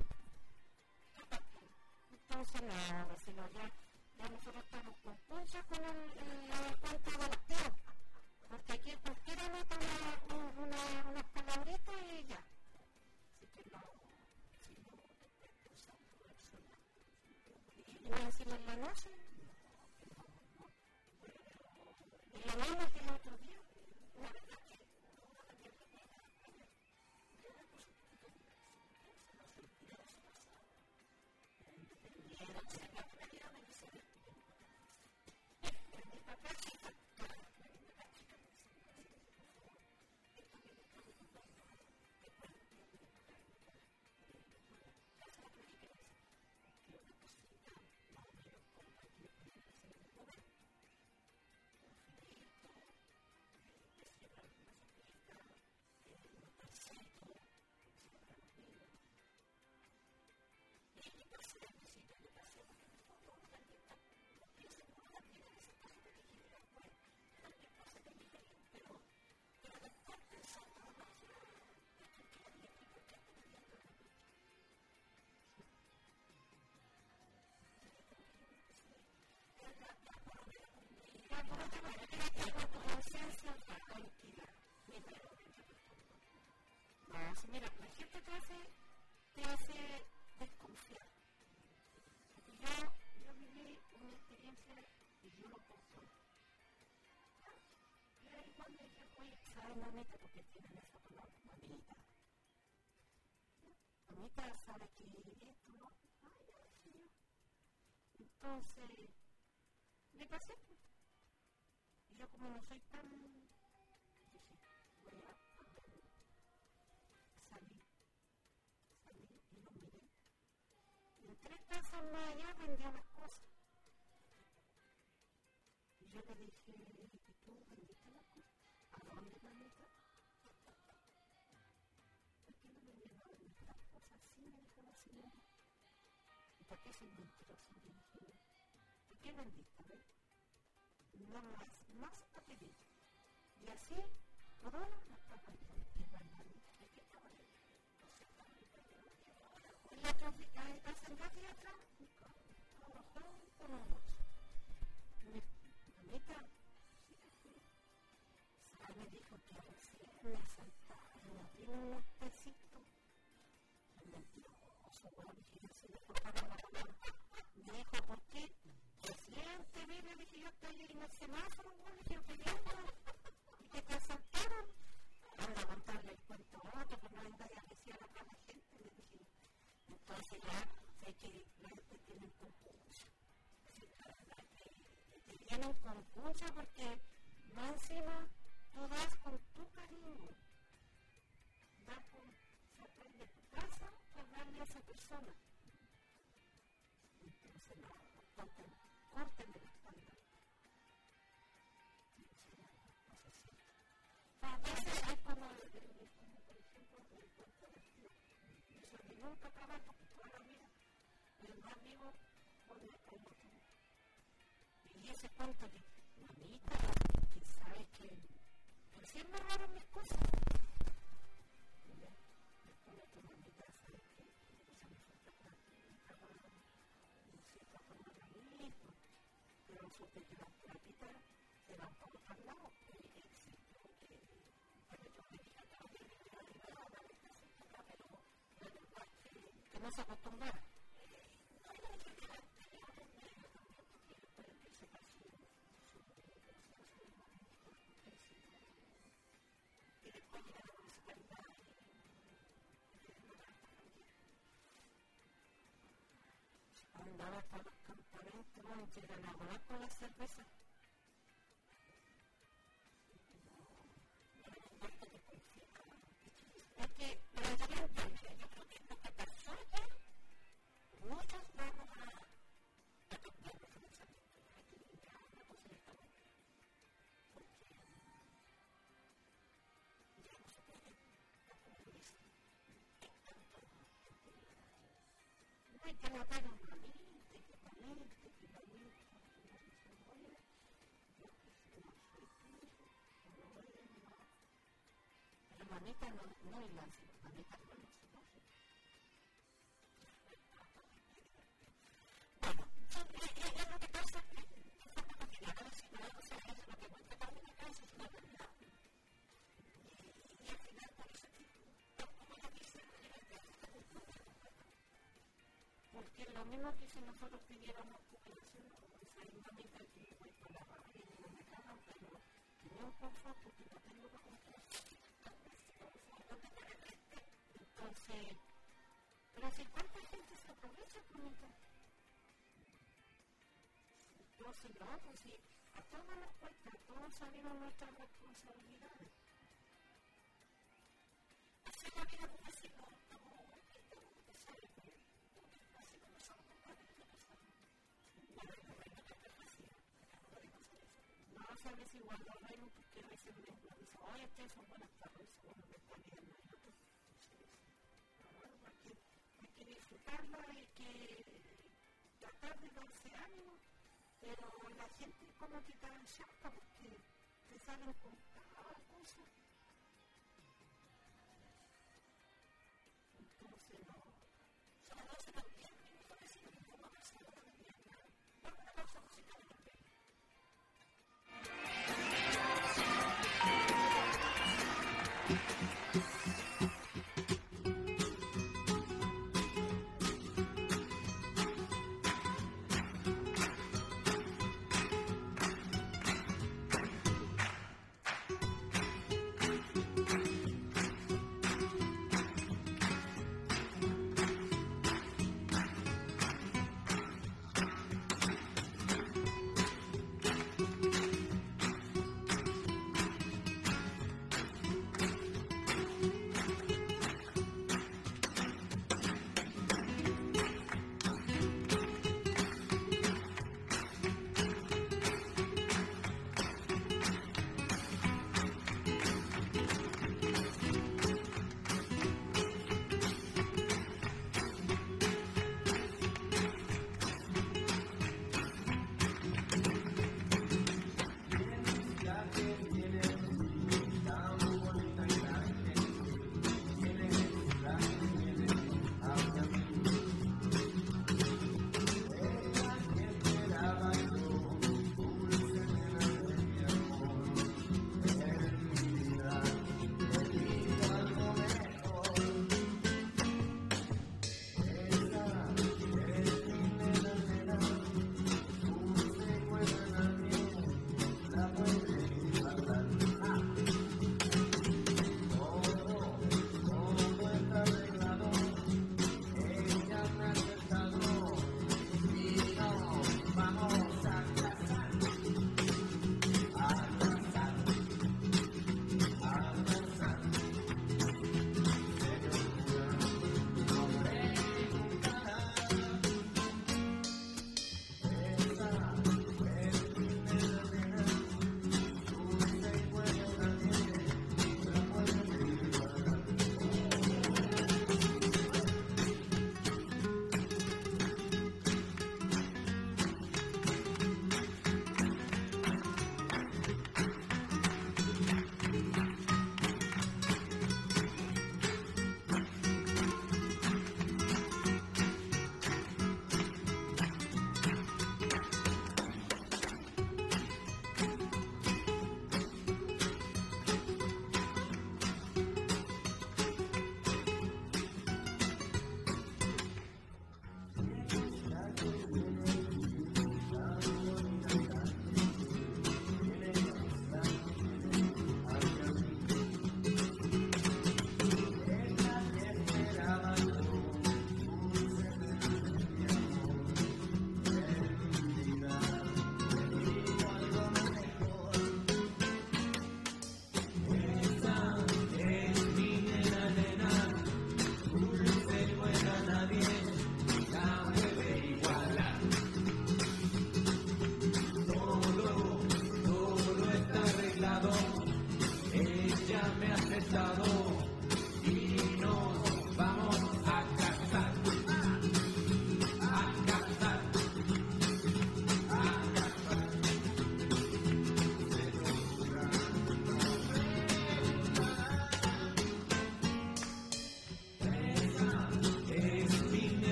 Entonces, no, sino ya nosotros estamos con puncha con la cuenta de los tíos, porque aquí cualquiera nota unas palabritas y ya. Así que no, si no, y me decimos en la noche, y la misma que el otro día, la verdad que mira, la gente te hace desconfiar. Yo viví una experiencia y yo lo controlo. Y ahí cuando dije, oye, ¿sabes, mamita? Porque tienen esa palabra, mamita. Mamita sabe que esto no. Ay, ya decía yo. Entonces, le pasé. Y yo como no soy tan. Dije, voy a. Salí y lo miré. Y en 3 casas más allá vendía las cosas. Y yo le dije, ¿y tú vendiste las cosas? ¿A dónde, mamita? ¿Por qué no me vienen a vender las cosas? Sí, me dijo la señora. ¿Y por qué soy mentiroso? Me dije, ¿por qué vendiste? No más a pedir. Y así, por ahora, no está vendiendo. Hace 2 días atrás, trabajó con un bolso. Mamita, me dijo que me asaltaron, tiene unos pesitos. Mentiroso, bueno, dije yo, si me cortaron la palabra. Me dijo, ¿por qué? Presidente, le dije yo, estoy en el semáforo, bueno, dije, pidiendo, y que te asaltaron. Anda a contarle el cuento a otro, que no anda a decir a la gente, le dije. Entonces ya sé que la gente tiene un concurso. tienen compuncha porque más encima tú das con tu cariño, das con sacar de tu casa para darle a esa persona. Entonces no, corten de la espalda. A veces hay como por ejemplo, el cuento de Dios. Eso que nunca trabajo, toda la vida, el más vivo por la promoción. Y ese cuento de mamita, que sabe que recién me robaron mis cosas. Después de tu mamita, sabe que se me fue tratar de cierta forma la misma. Pero supe que las platitas se van por otros lados. Que no se acostumbrara. Y después llega la municipalidad andaba hasta los campamentos, llegan a volar con la cerveza. Es que la gente, yo creo que esta persona, muchos vamos a cambiar de pensamiento, a equilibrar una cosa de esta manera. Porque ya no se puede compromiso en tanto actividades. No hay que matar un valiente, que valiente, que valiente. Mamita no es la mamita no es la bueno, es lo que pasa que la velocidad no se hace lo que cuenta cada una casa, es una realidad. Y al final, por eso, como ella dice, porque lo mismo que si nosotros pidiéramos cooperación, hay mamita que cuenta la barra y no me cagan, pero tenía un confort porque no tengo que comprar. Entonces, pero si cuánta gente se aprovecha con esto. Entonces, no, pues si a todos nos cuesta, a todos sabemos nuestras responsabilidades. Hacer la vida como si no, así como somos no sabes igual los reinos porque a veces me dicen, oye, ustedes son buenas tardes, bueno, me está bien, hay que disfrutarlo, hay que tratar de darse ánimo, pero la gente como que está en shock porque te salen con cada cosa. Entonces no se lo entiende, me parece que no va a pasar nada bien. Vamos a la pausa musical y nos vemos.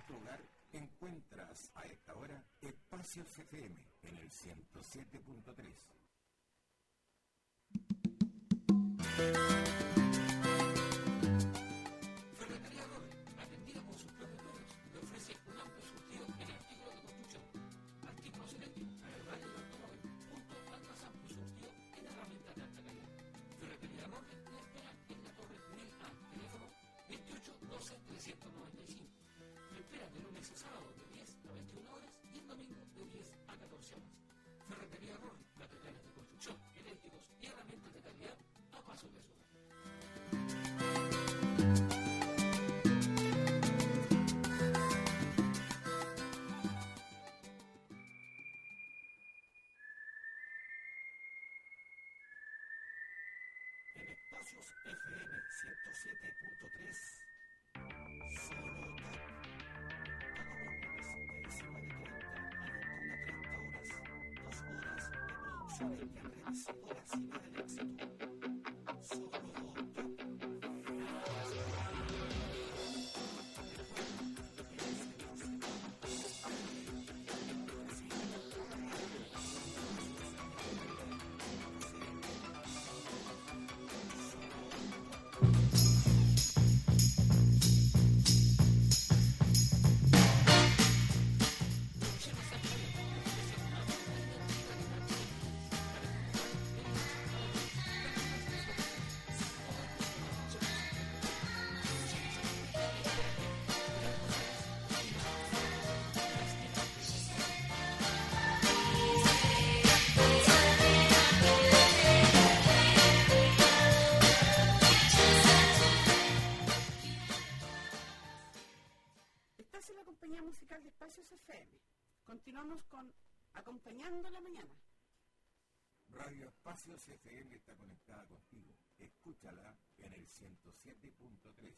tu hogar, encuentras a esta hora Espacios FM en el 107.3. Ferretería Roble, atendida por sus propios dueños, le ofrece un amplio surtido en artículos de construcción, artículos eléctricos, radio y automóvil, junto al más amplio surtido en herramientas de alta calidad. Ferretería Roble le espera en la Torre 1000A, teléfono 28 12 395. Le espera de lunes a sábado de 10 a 21 horas y el domingo de 10 a 14 horas. Ferretería Roble, materiales de construcción, eléctricos y herramientas de calidad a paso de su hogar. En Espacios FM 107.3, solo top. Todos los lunes de 19:30 a 21:30 horas, 2 horas de producciones que realizó la cima del éxito. Solo top. Estás en la compañía musical de Espacios FM. Continuamos con Acompañando la Mañana. Radio Espacios FM está conectada contigo. Escúchala en el 107.3.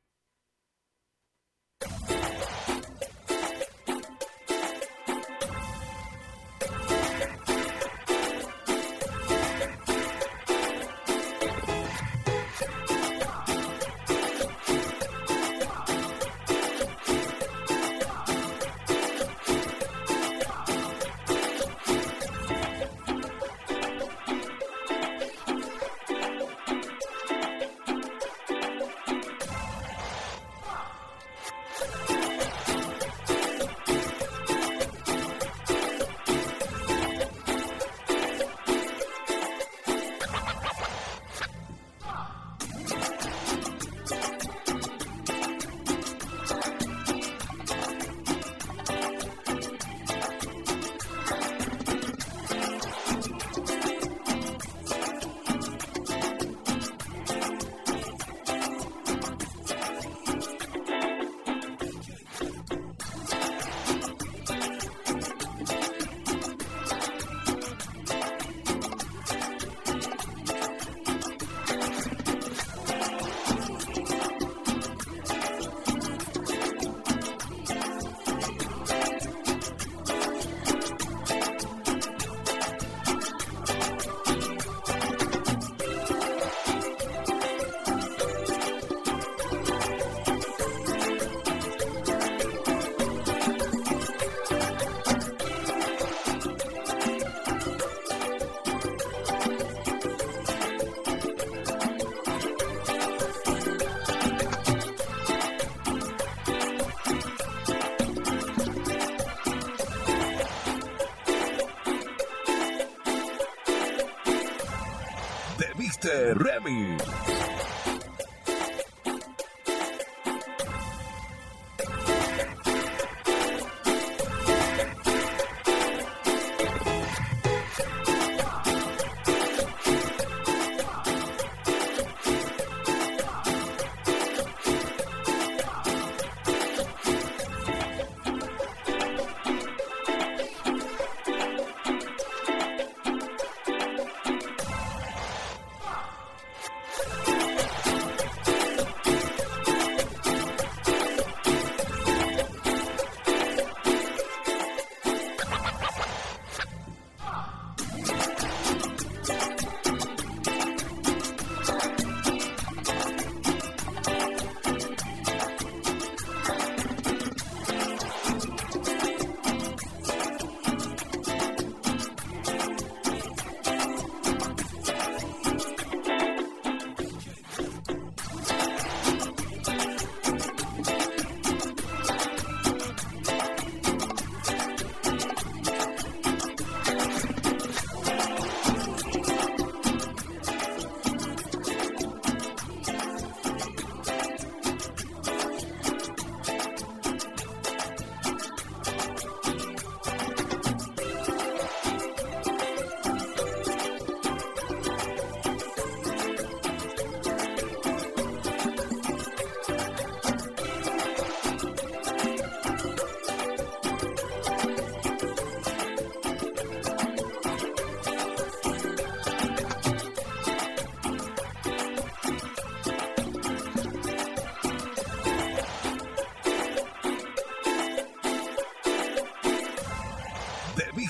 Remix.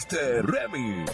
Mr. Remy.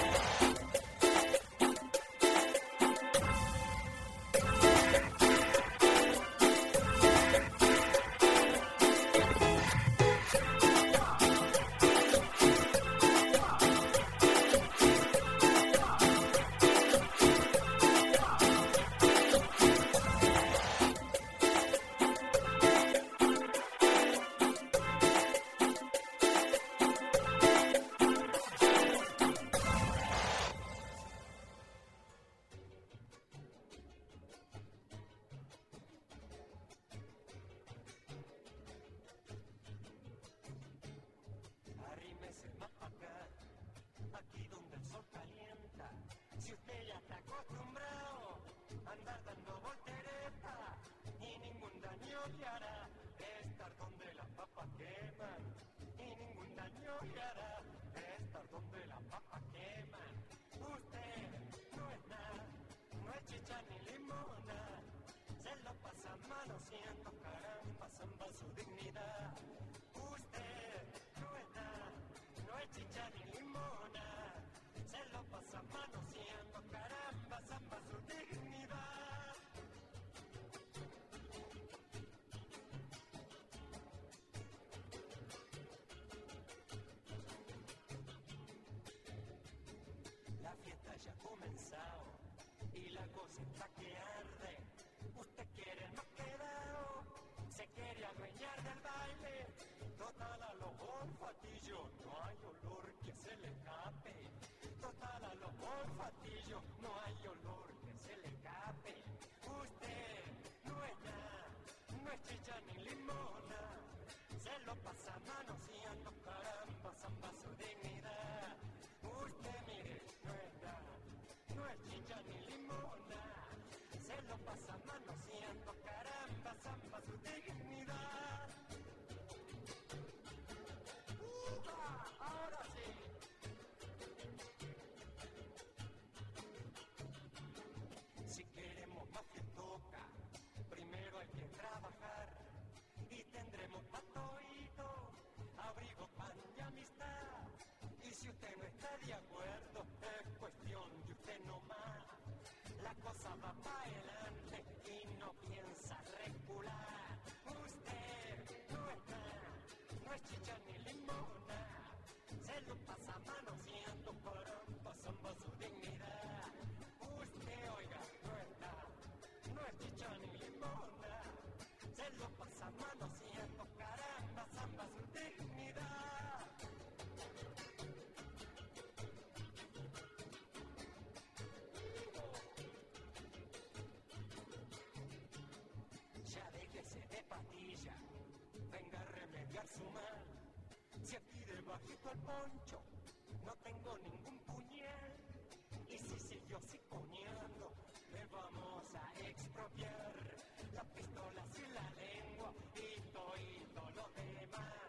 Bajito el poncho, no tengo ningún puñal. Y si siguió siconeando, le vamos a expropiar las pistolas y la lengua y todo lo demás.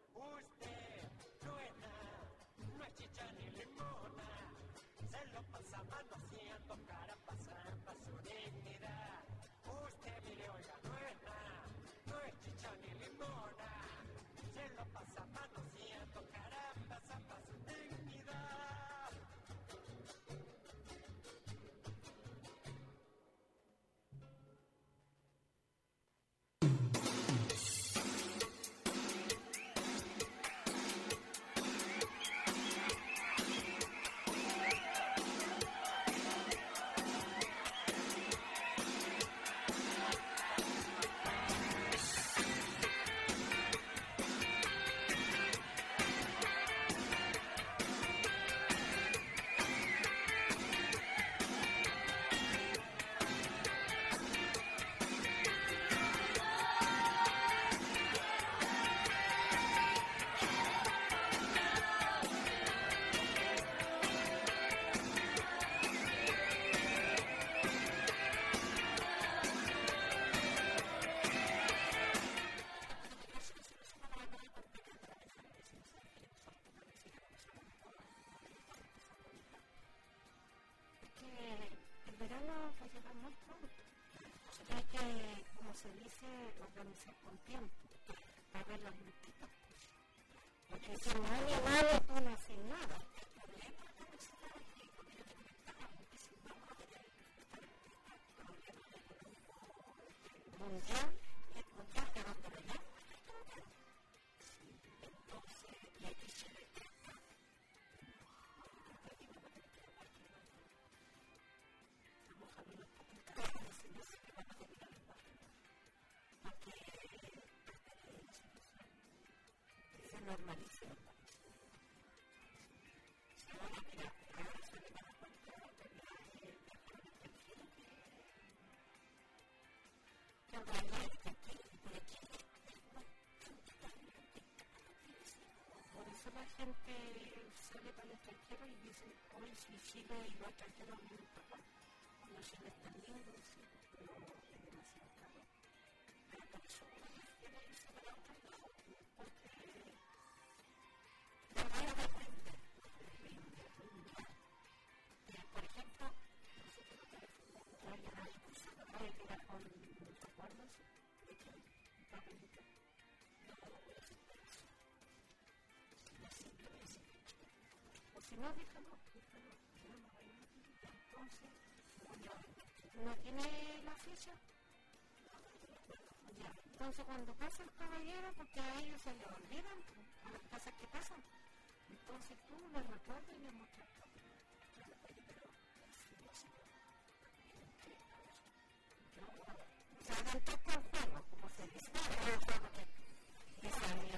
Usted no es nada, no es chicha ni limona. Se lo pasa manoseando, caramba, zamba su dignidad. Usted, mire, oiga, no es nada, no es chicha ni limona. Se lo pasa manoseando, caramba, zamba su dignidad. Se dice organizar con tiempo para ver los minutitos. Porque si no hay nada, tú no haces nada. mundial de donde lo llaman. Entonces, y aquí Chile estamos hablando de porque se normalice. Ahora, mira, ahora se le van a contar que en realidad está aquí, por aquí. Por eso la gente sale para el extranjero y dice, hoy si Chile y los extranjeros no me pagan. Cuando Chile está lindo, sí, pero es demasiado caro. Pero por eso quiere irse para otro lado, porque la manera de aprender, por ejemplo, nosotros traían al curso de era con recuerdos de que un papelito no lo voy a hacer por eso. O si no, déjalo, entonces, ¿no tiene la fecha? Ya, entonces cuando pasa el caballero, porque a ellos se les olvidan, a las casas que pasan, entonces tú les recuerdas y les muestras. O sea, adelantar con juego, como se dice, el juego que salió.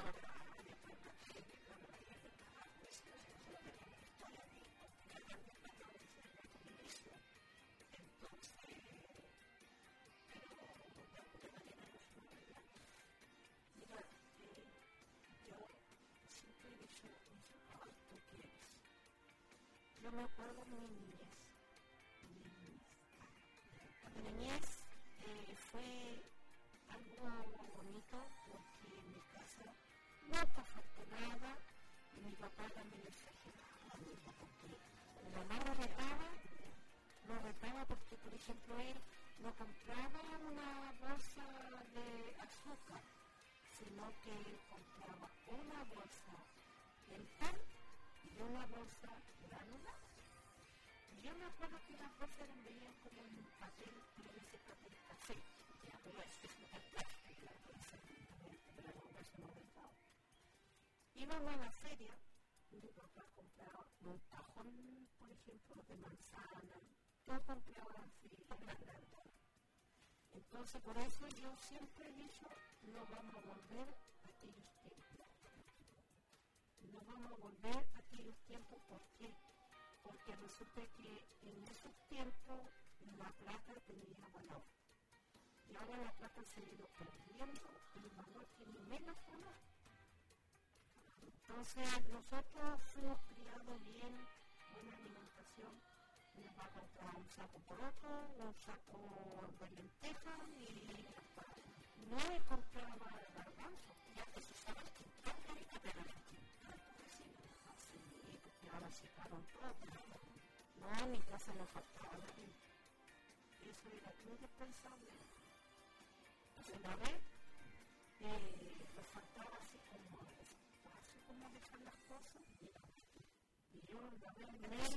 Yo me acuerdo de mi niñez. Mi niñez fue algo bonito porque en mi casa no fue afortunada y mi papá también exageraba. Mi mamá lo retaba porque, por ejemplo, él no compraba una bolsa de azúcar, sino que él compraba una bolsa del pan y una bolsa de granulado. Yo me acuerdo que las bolsas eran veían como en un papel, y en ese papel café, ya no es el plástico, la bolsa no estaba. Íbamos a la feria, y mi papá compraba un cajón, por ejemplo, de manzana, yo compraba así, grande. Entonces, por eso yo siempre he dicho, no vamos a volver a aquellos tiempos. No vamos a volver a aquellos tiempos, ¿por qué? Porque resulta que en esos tiempos la plata tenía valor. Y ahora la plata se ha ido perdiendo y el valor tiene menos valor. Entonces, nosotros fuimos criados bien, buena alimentación. Nos va a comprar un saco por otro, un saco de lentejas y no he comprado garbanzo. Ya que se sabe que está rica, pero así, porque ahora se pagan todo. No, en mi casa no faltaba nada. Eso era indispensable. Una vez me faltaba así como dejar las cosas. Y yo una vez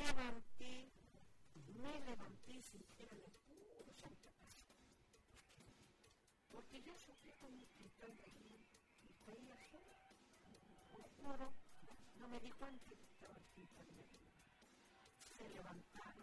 me levanté sin siquiera el puro Santa Casa. Porque yo sufrí con mi cristal de aquí y caía solo. Oscuro, no me di cuenta que estaba el cristal de aquí. Se levantaron,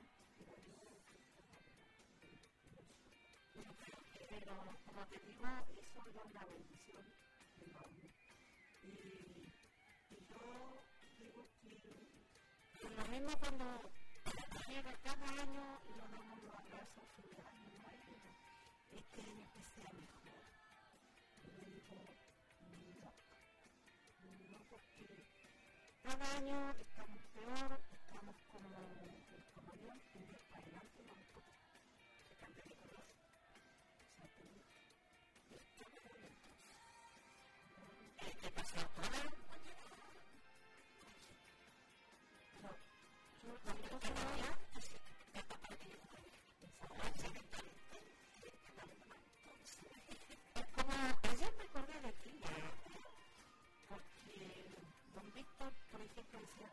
pero como te digo, eso era una bendición enorme. Y yo digo que lo mismo cuando llega cada año y nos damos los abrazos solidarios, este año que sea mejor. Y me digo, no, porque cada año estamos peor, estamos como yo, un día para adelante, no me puedo. Se cambia de color. ¿Qué pasa ahora? Como ayer me acordé de ti, porque don Víctor, por ejemplo, decía,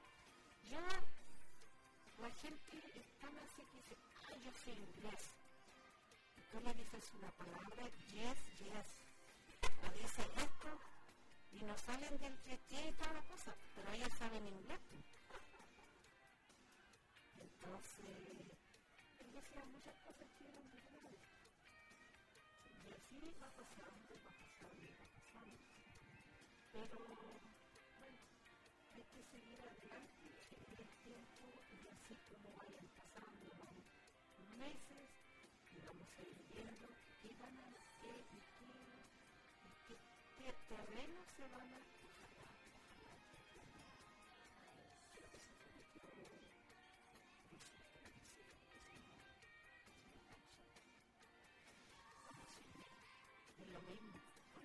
la gente es tan así que dice, yo soy inglés. tú le dices una palabra, yes, o dice esto, y no salen del cliché y toda la cosa, pero ellas saben inglés. Entonces, ellos hacían muchas cosas que eran verdades. Y así va pasando. Pero, bueno, hay que seguir adelante, seguir el tiempo, y así como vayan pasando los meses, y vamos a ir viendo qué terrenos se van a lo mismo.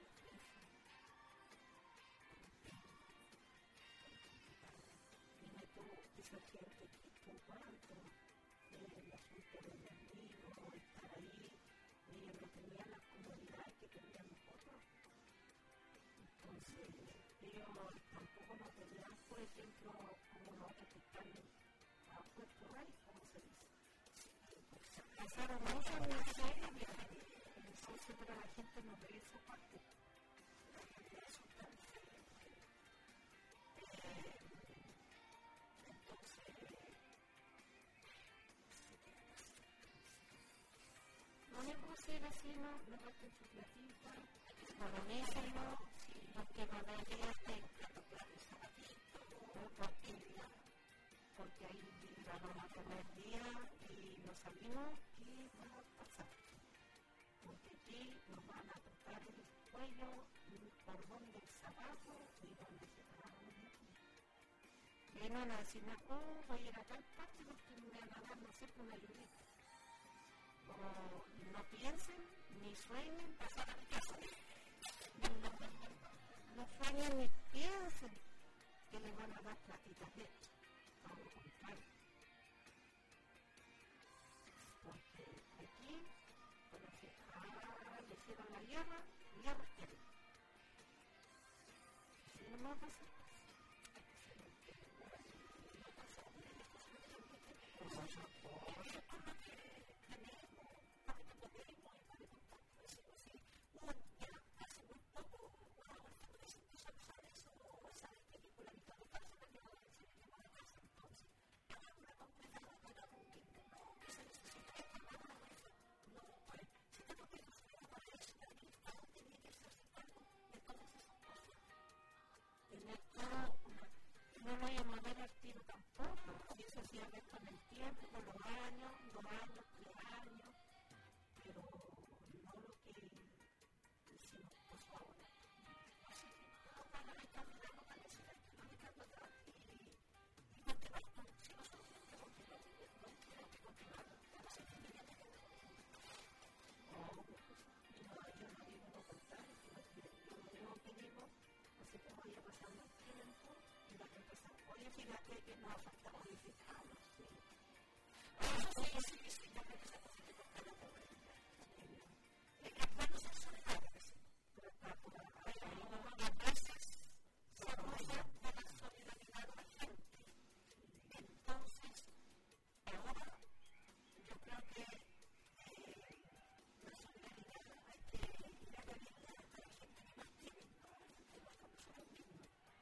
Dime tú, esa gente que tú cuánto, el asunto del amigo, estar ahí, ellos no tenían las comodidades que tenían nosotros. Entonces, ellos tampoco nos tenían, por ejemplo, como nosotros que están a Puerto Rey, como se dice. Se pasaron muchas miserias, entonces para la gente no ve esa parte. No me puse vecino, no gasten su platita, organizarlo, porque van a ir porque ahí vamos a tener día y no sabemos qué va a pasar. Porque aquí nos van a tocar el cuello, el cordón del zapato y van a separar una aquí. Y no van a decir, voy a ir a tal parte porque me van a dar, no sé, una ayudita. O no piensen, ni sueñen, pasar a mi casa. No sueñen ni piensen que les van a dar platitas de hecho. Todo lo contrario. Porque aquí, cuando le hicieron la guerra quieren. Si no más pasa. No voy a mover el tiro tampoco, y eso sí a ver con el tiempo, con los años, 2 años, 3 años, pero no lo que hicimos pues ahora. Así que no van a estar mirando para decir que no me cambio atrás y continuar con si nosotros tenemos que continuar, pero si no me cambio yo no digo lo contrario, yo lo que digo, así que vaya pasando el tiempo. Oye, fíjate que no ha faltado modificarlo. Sí, ya creo que se puede tocar la pobre. Las manos son solidarias. Pero las veces se apoya de la solidaridad de la gente. Entonces, ahora, yo creo que la solidaridad hay que ir a pedirle a la gente que más tiene, que más con nosotros mismos.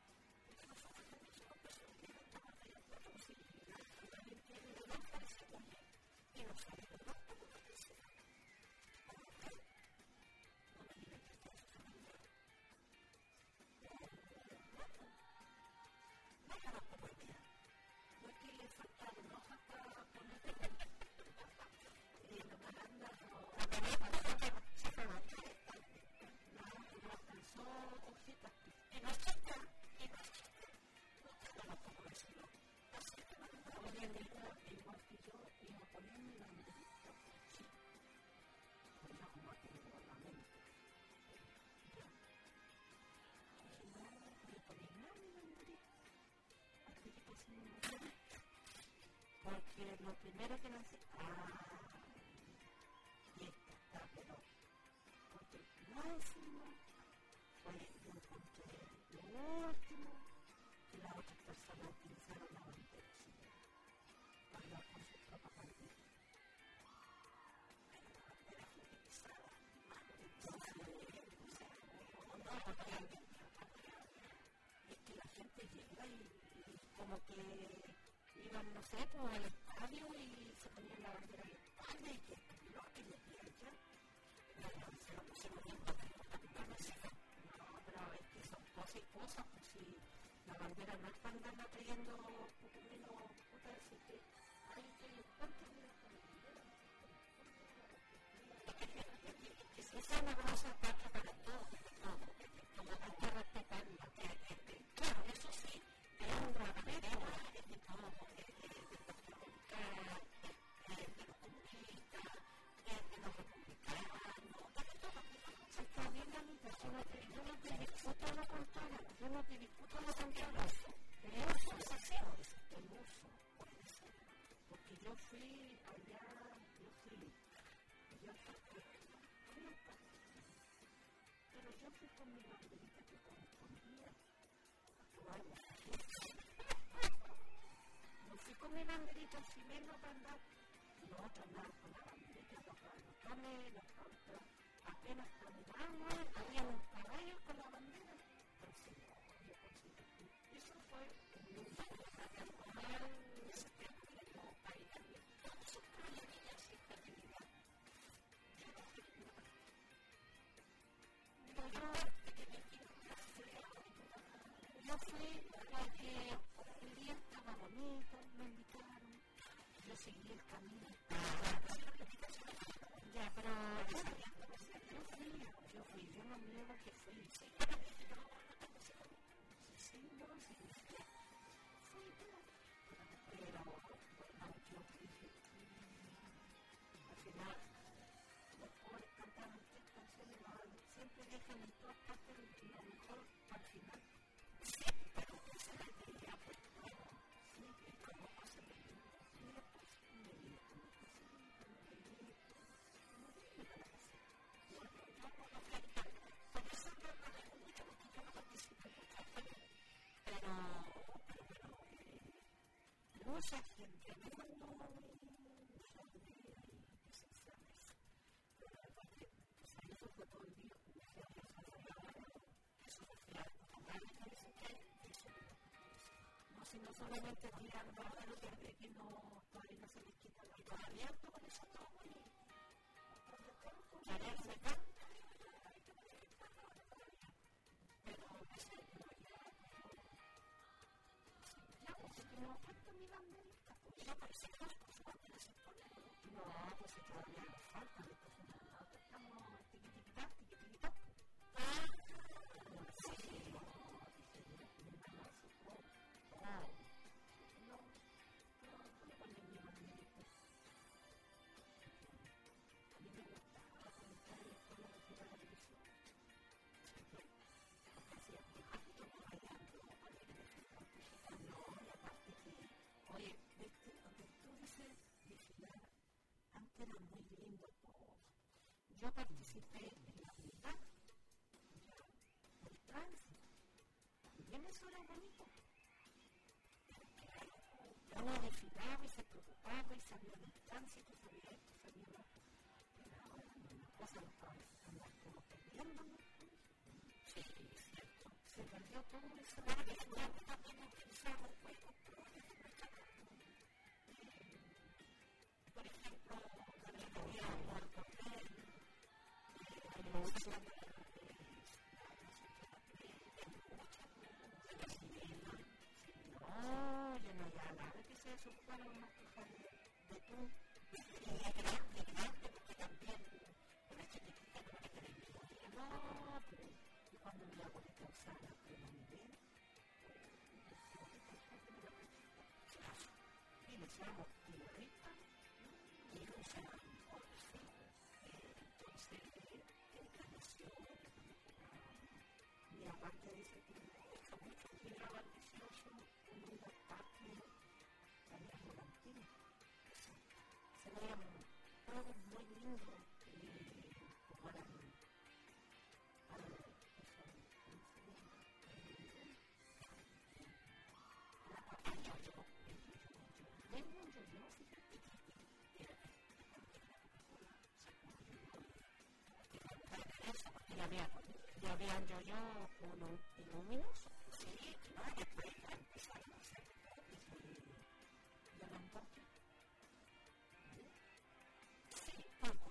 Porque lo primero que nos hace, y esta está, pero porque el máximo fue yo encontré lo último que las otras personas utilizaron la bandera para hablar con sus propias banderas. La bandera fue Es que la gente llega y como que iban, no sé, pues al estadio y se ponían la bandera en la espalda y que no, que le piensan. Se lo mismo que los capitanes. No, pero es que son cosas y cosas, pues si la bandera no es para andarla trayendo poco menos, puta, decir que hay que ¿cuántos días con la bandera? Esa es una cosa patria para todos, como hay que respetarla. Claro, eso sí, es un grabadero, es de todo, de los republicanos, de los comunistas, de los republicanos, de todo. Se está bien la impresión, yo no te discuto la cultura, yo no te discuto la cultura. El uso es así, el uso puede ser. Porque yo fui allá, pero yo fui con mi banderita que correspondía. No fui con mi banderita chilena para andar. No, andar con la banderita, los balotones, los campos. Apenas caminamos, había unos caballos con la bandera. Eso fue un mal yo fui porque el día estaba bonito, me invitaron, yo seguí el camino. Ya, pero yo fui, yo no niego que fui. Sí, no, sí. Fui, pero bueno, yo fui. Al final, los pobres cantantes siempre dejan en todas partes lo mejor al final. Pero que se la tenía, pues, sí, que como pasa de mí. Mira, pues, me digo, pero mucha gente eso fue todo el día. No, si no solamente tirando a los que no todavía no se les quita el oído abierto, con eso todo muy querer secar. Pero no sé, ya, pues si no falta mi banderita, pues ya parece que las cosas que se ponen. No, pues si todavía nos falta, entonces nosotros estamos tiquitiquitap. Oye, donde tú dices desfilar, antes era muy lindo todo. Yo participé en la unidad del tránsito. También eso era bonito. Uno desfilaba y se preocupaba y sabía del tránsito, sabía esto, sabía lo otro. Pero ahora una cosa lo puede andar como perdiendo. Sí, es cierto. Se perdió todo eso. Ahora que ya también utilizamos juegos. Por ejemplo, también había Muerto Rey, no, yo no ya nada que se ocuparon unas cosas de tú, de grande, porque también una chiquitita no te querés ni no, pero y cuando mi abuelita usaba la plena nivel, y le echamos tierrita, y lo usaban entonces y aparte de ese tiempo mucho miraba al 18 en los patios también volantín se veían todos muy lindos como eran la papaya yo tengo un yo fíjate eso porque ya y habían yo unos ilúminos. Sí, no, después empezaron a hacer de los bosques. Sí, poco.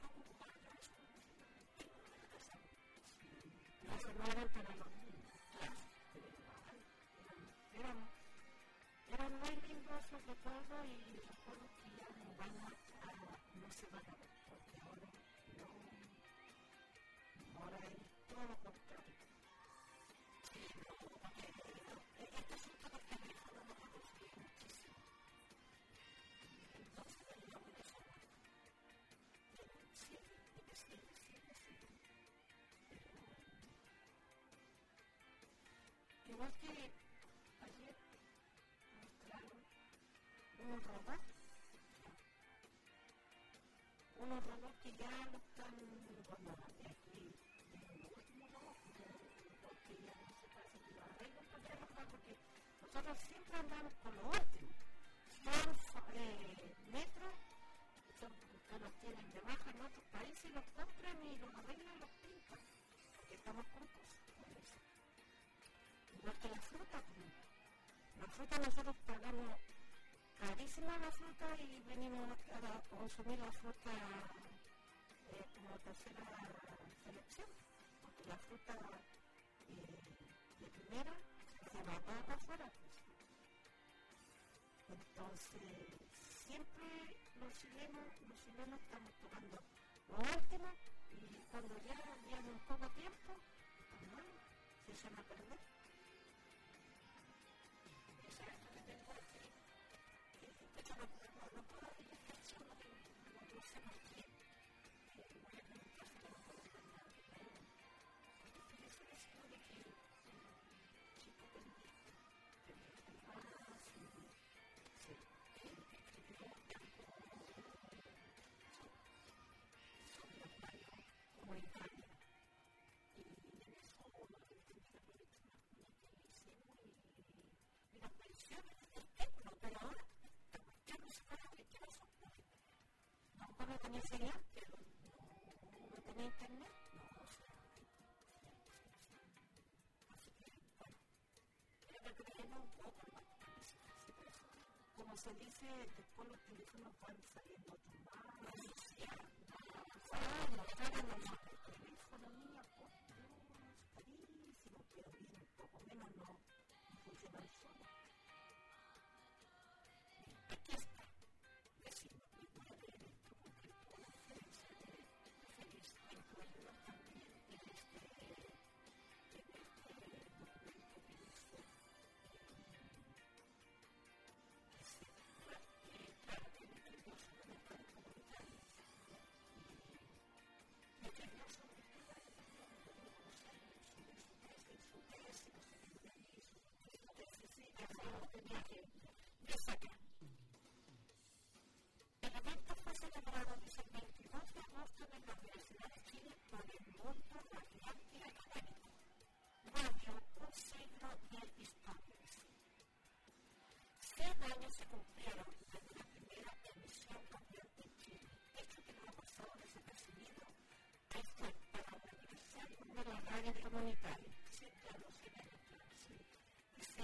No eran para los niños, eran muy lindos sobre todo y recuerdo que ya no se van a ver porque ahora es todo lo contrario. Este asunto del teléfono no me gusta muchísimo. Entonces yo me desagrado. Sí. Igual que ayer mostraron unos robots que ya no están como aquí, porque ya no se parece que lo arreglan para trabajar, porque nosotros siempre andamos con lo último. Son metros que los tienen de baja en otros países, los compran y los arreglan y los pintan, porque estamos con cosas. Igual que la fruta nosotros pagamos carísima la fruta y venimos a consumir la fruta como tercera selección, porque la fruta de primera se va para afuera. Entonces, siempre los chilenos estamos tomando lo último y cuando ya llevan un poco tiempo, se echan a perder. No tenía señal, no tenía internet, así que, bueno, era que teníamos un poco más. Como se dice, después los teléfonos van saliendo tumbados, no tragan los teléfonos, niña, por Dios, carísimo, pero bien, poco menos no funcionan solo. Aquí está, vecino. El evento fue celebrado desde el 22 de agosto en la Universidad de Chile por el Mundo Radial y Académico. Radio Un Siglo de Historias. 100 años se cumplieron desde la primera emisión radial de Chile, hecho que no ha pasado desapercibido. Esto es para el aniversario de la radio comunitaria. Siempre hablo sin el dice,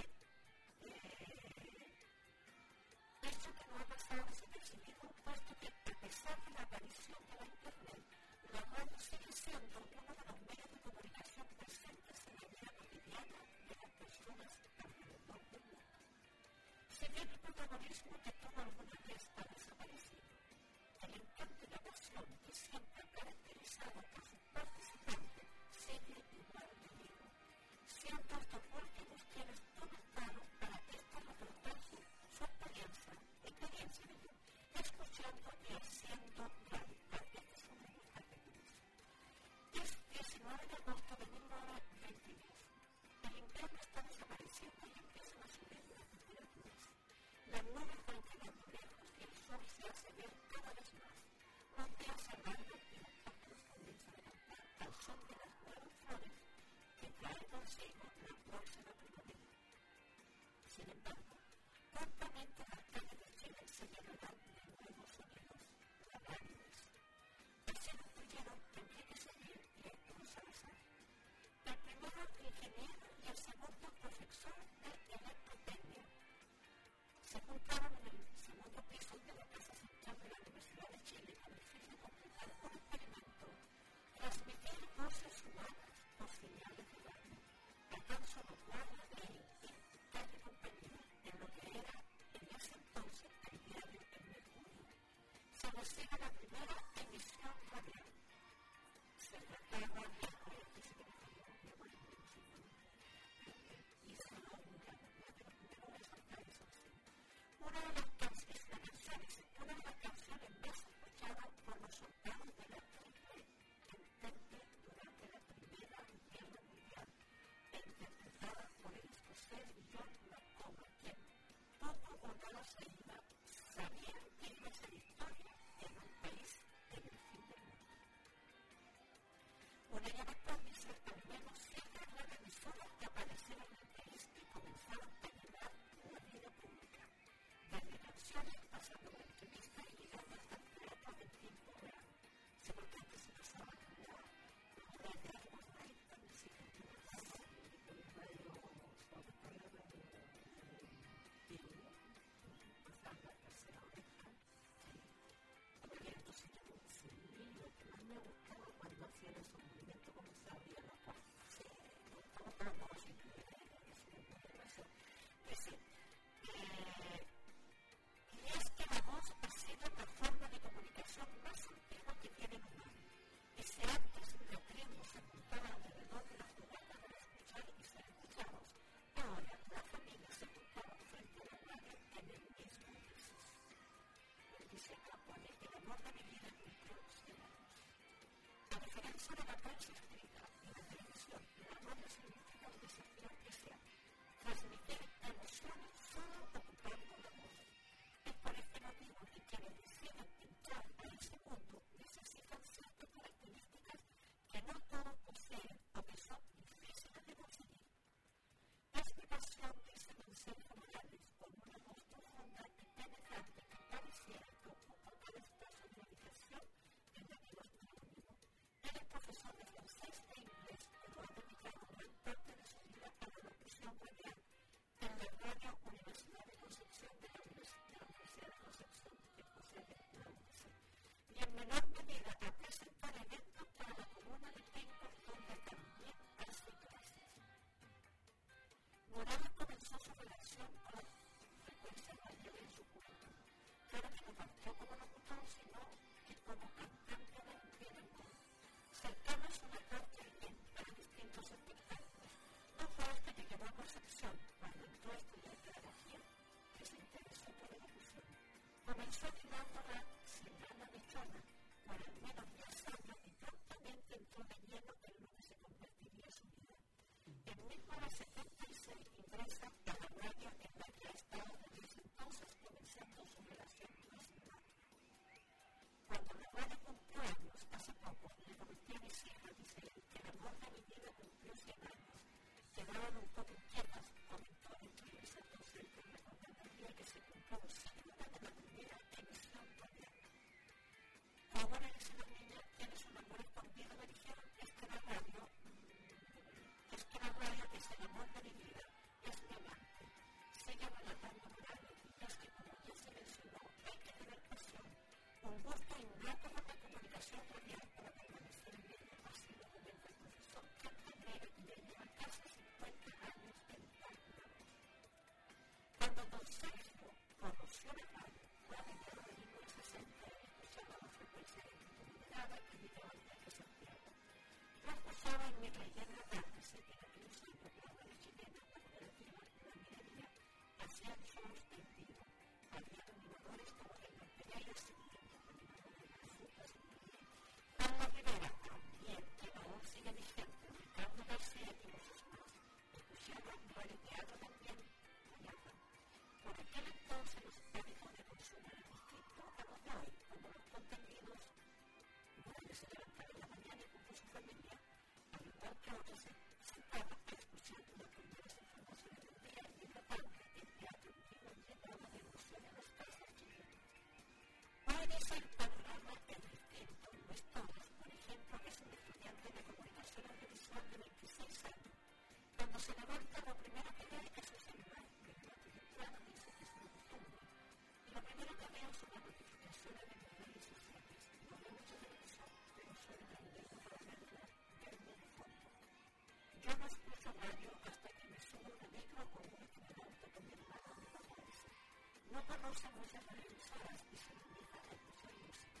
hecho que no ha pasado desapercibido, puesto que a pesar de la aparición de la Internet, la radio sigue siendo uno de los medios de comunicación presentes en la vida cotidiana de las personas alrededor del mundo. Si bien el protagonismo que tuvo alguna vez ha desaparecido, el encanto y la pasión que siempre ha caracterizado a sus participantes sigue igual de vivo, siendo estos últimos quienes toman claro para esta reportaje su experiencia escuchando y haciendo radio. Es 19 de agosto de 1922. El invierno está desapareciendo y empiezan a subir las temperaturas. Las nubes van quedando lejos y el sol se hace ver cada vez más. Los días se alargan y los pájaros comienzan a cantar al son de las nuevas flores que trae consigo la próxima primavera. Sin embargo, prontamente las calles de Chile se llenarán de nuevos sonidos, la radio es. Así lo incluyeron Enrique Seguir y Héctor Salazar. recibe la primera emisión radial. Se trataba de una de las canciones más escuchadas por los soldados de la triple entente durante la Primera Guerra Mundial, interpretada por el escocés John McConnell, quien poco o nada sabía que iba a ser historia en un país en el fin del mundo. Un año después dice al menos 7 radioemisoras que aparecieron en el país y comenzaron a llenar la vida pública. Desde canciones, pasando por entrevistas y llegando hasta el teatro de tiempo real. Se notó que se pasaba a cambiar. La idea de los 90 de siglo pasando a la tercera oreja. Entonces yo lo que más me gustaba cuando hacían esos movimientos como se abría la puerta. Estamos hablando así que y es que la voz ha sido la forma de comunicación más antigua que tiene el humano. Ese acto sin reprimo se juntaba alrededor de la jugada para escuchar y ser escuchados. Ahora la familia se juntaba frente a la radio en el mismo ejercicio. Dice Capone que la voz de mi vida cumplió 100 años. A diferencia de la prensa escrita y la televisión, la radio significa un desafío especial. Transmitir emociones solo ocupando la voz. Es por este motivo que quienes deciden entrar a ese mundo necesitan ciertas características que no todos poseen o que son difíciles de conseguir. La explicación de ese mensaje Morales con una voz profunda y penetrante que pareciera que ocupa cada espacio de la habitación en la que los anónimo. Él es profesor de francés e inglés, pero ha dedicado gran parte de su vida a la locución radial en la radio Universidad de Concepción de la Universidad de Concepción de José de la UNICEF, y en menor medida a presentar eventos para la comuna de Penco, donde también hace clases. Morales comenzó su relación con la frecuencia radial en su juventud. Claro que no partió como locutor, sino que como cantante de voz. Cercano a su recorte para distintos espectáculos. No fue hasta que llegó a Concepción, cuando entró a estudiar pedagogía, que se interesó por la locución. Comenzó ayudando a Silvana Mechona por al menos 10 años y prontamente entró de lleno en lo que se convertiría su vida. En 1976 ingresa a la radio en la que ha estado desde entonces comenzando su relación profesional. Cuando la radio cumplió años, hace poco, le comenté a mis hijas, dice él, que el amor de mi vida cumplió 100 años. Quedaban un poco inquietas, comentó entonces el primer día que se cumplió un siglo de la primera emisión radial. Ahora eres una niña, tienes un amor escondido, me dijeron, es que la radio es el amor de mi vida, es mi amante. Sigue relatando Morales, es que como ya se mencionó, hay que tener pasión, un gusto innato por la comunicación radial para permanecer en medio pasivo del profesor Cantanera y de llevar casi 50 años en la voz. Cuando don Sergio conoció la radio, fue a mediados de 1960 y escuchaba la frecuencia de moderada que llegaba al de Santiago. Lo escuchaba en mi relleno de arte, que en aquellos años la radio chilena, la cooperativa La Minería, hacían shows en vivo. Había animadores como Hernán Pereira, Carlos Rivera también, que aún sigue vigente, Ricardo García y muchos más. Escuchaba Radio Teatro también, por aquel entonces los hábitos de consumo eran distintos a los de hoy, como los contenidos. Morales se levantaba en la mañana y junto a su familia, al igual que otros, se sentaba a escuchar las primeras informaciones del día y en la tarde el teatro antiguo llenaba de emoción a las casas chilenas. Hoy dice el panorama es distinto, no es todo. Por ejemplo, es un estudiante de comunicación audiovisual de 26 años. Cuando se levanta, lo primero que ve es su celular, que durante temprano dice que es una costumbre. Y lo primero que veo son las notificaciones de mis redes sociales. No veo mucha televisión, pero soy de lejos para verme de fondo. Yo no escucho radio hasta que me subo una micro o una que me gusta con mi hermano de la cabeza. No conoce muchas televisoras y se limita a escuchar música.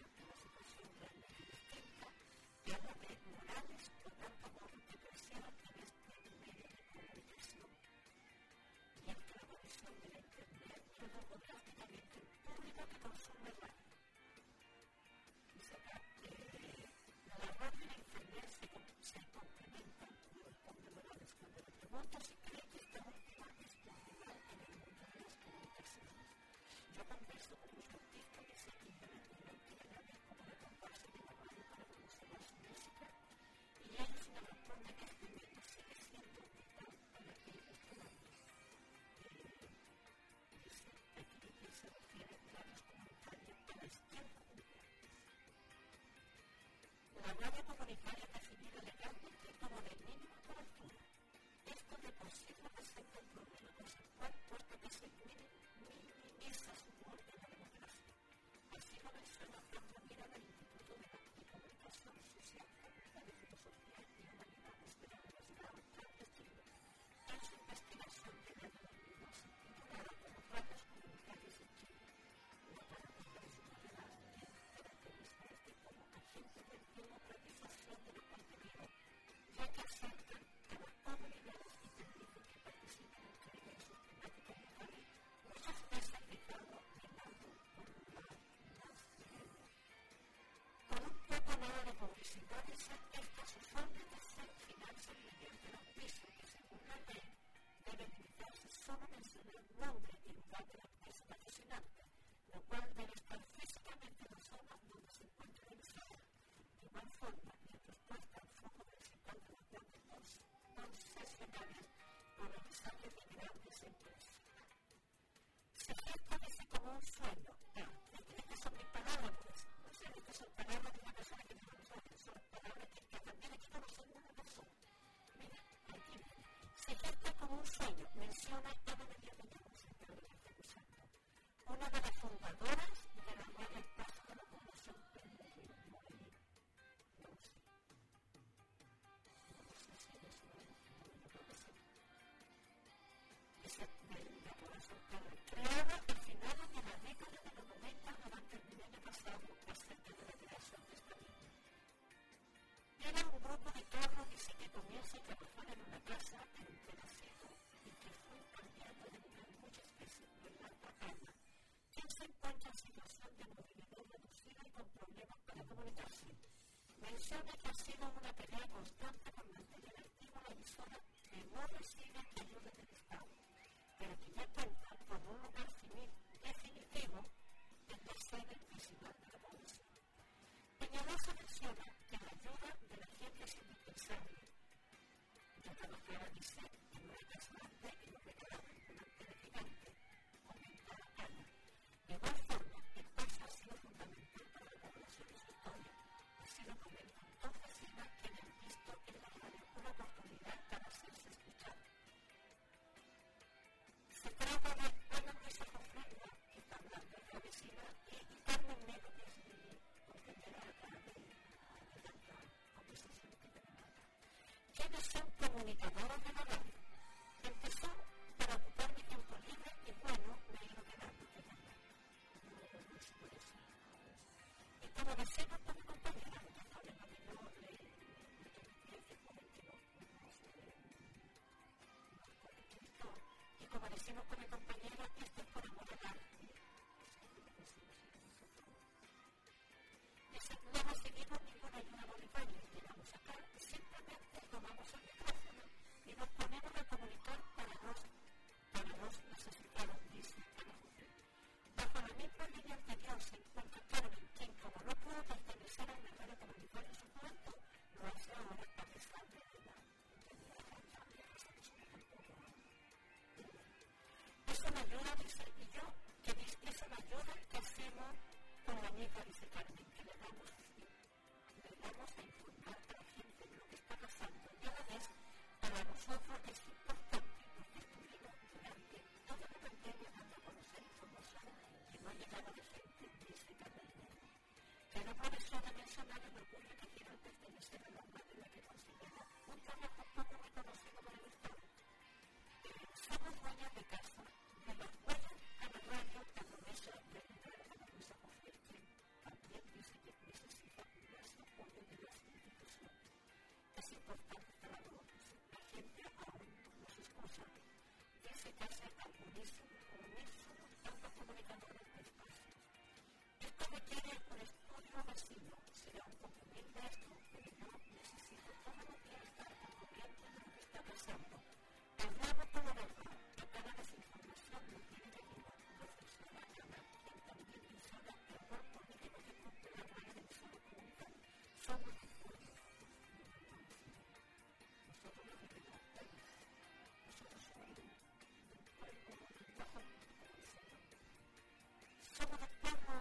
Gracias. importante de la voz. La gente aún nos escucha. Dice que hace al unísono tantos comunicadores de espacio. Esto requiere un estudio vacío. Será un poco humilde esto, pero yo necesito todos los días estar al corriente de lo que está pasando. Hablamos con la verdad, toda la desinformación no tiene medida. No funciona nada. Quien también menciona error político que cumple la regla del solo comunitario. Somos los pueblos. Nosotros los libertarios. Nosotros somos el pueblo bajo. Somos el pueblo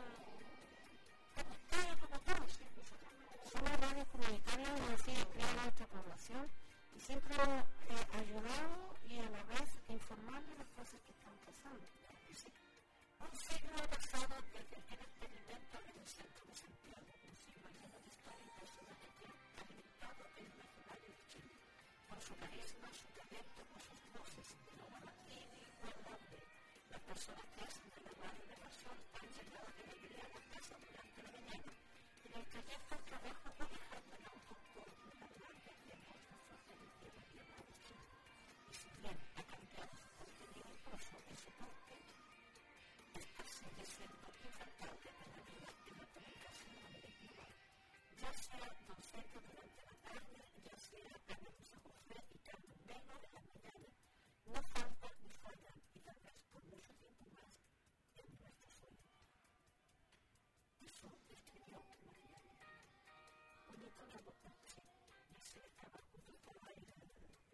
como todos. Somos radios comunitarias donde decide crear nuestra población y siempre hemos ayudado y a la vez informar de las cosas que están pasando. Un siglo ha pasado desde aquel experimento en el centro de Santiago, un siglo lleno de historia y personajes que han alimentado el imaginario de Chile, por su carisma, su talento, por sus voces, de lo martini y guardable. Las personas que hacen de la radio de pasión han llegado de alegría a la casa durante la mañana. En el trayecto al trabajo no dejan de la autor de la larga y hermosa fuerza de tierra que llamamos Chile. Y si bien ha cambiado su contenido incluso en su porte, esta sigue siendo infaltable en la vida y la comunicación a nivel global. Ya sea docente durante la tarde, ya sea Ana Luisa José y Carmen Vega de la mañana, no falta ni fallan y tal vez por mucho tiempo más en nuestro sueño. Eso escribió María. Bonito la boca, sí, y se estaba junto al aire de la radios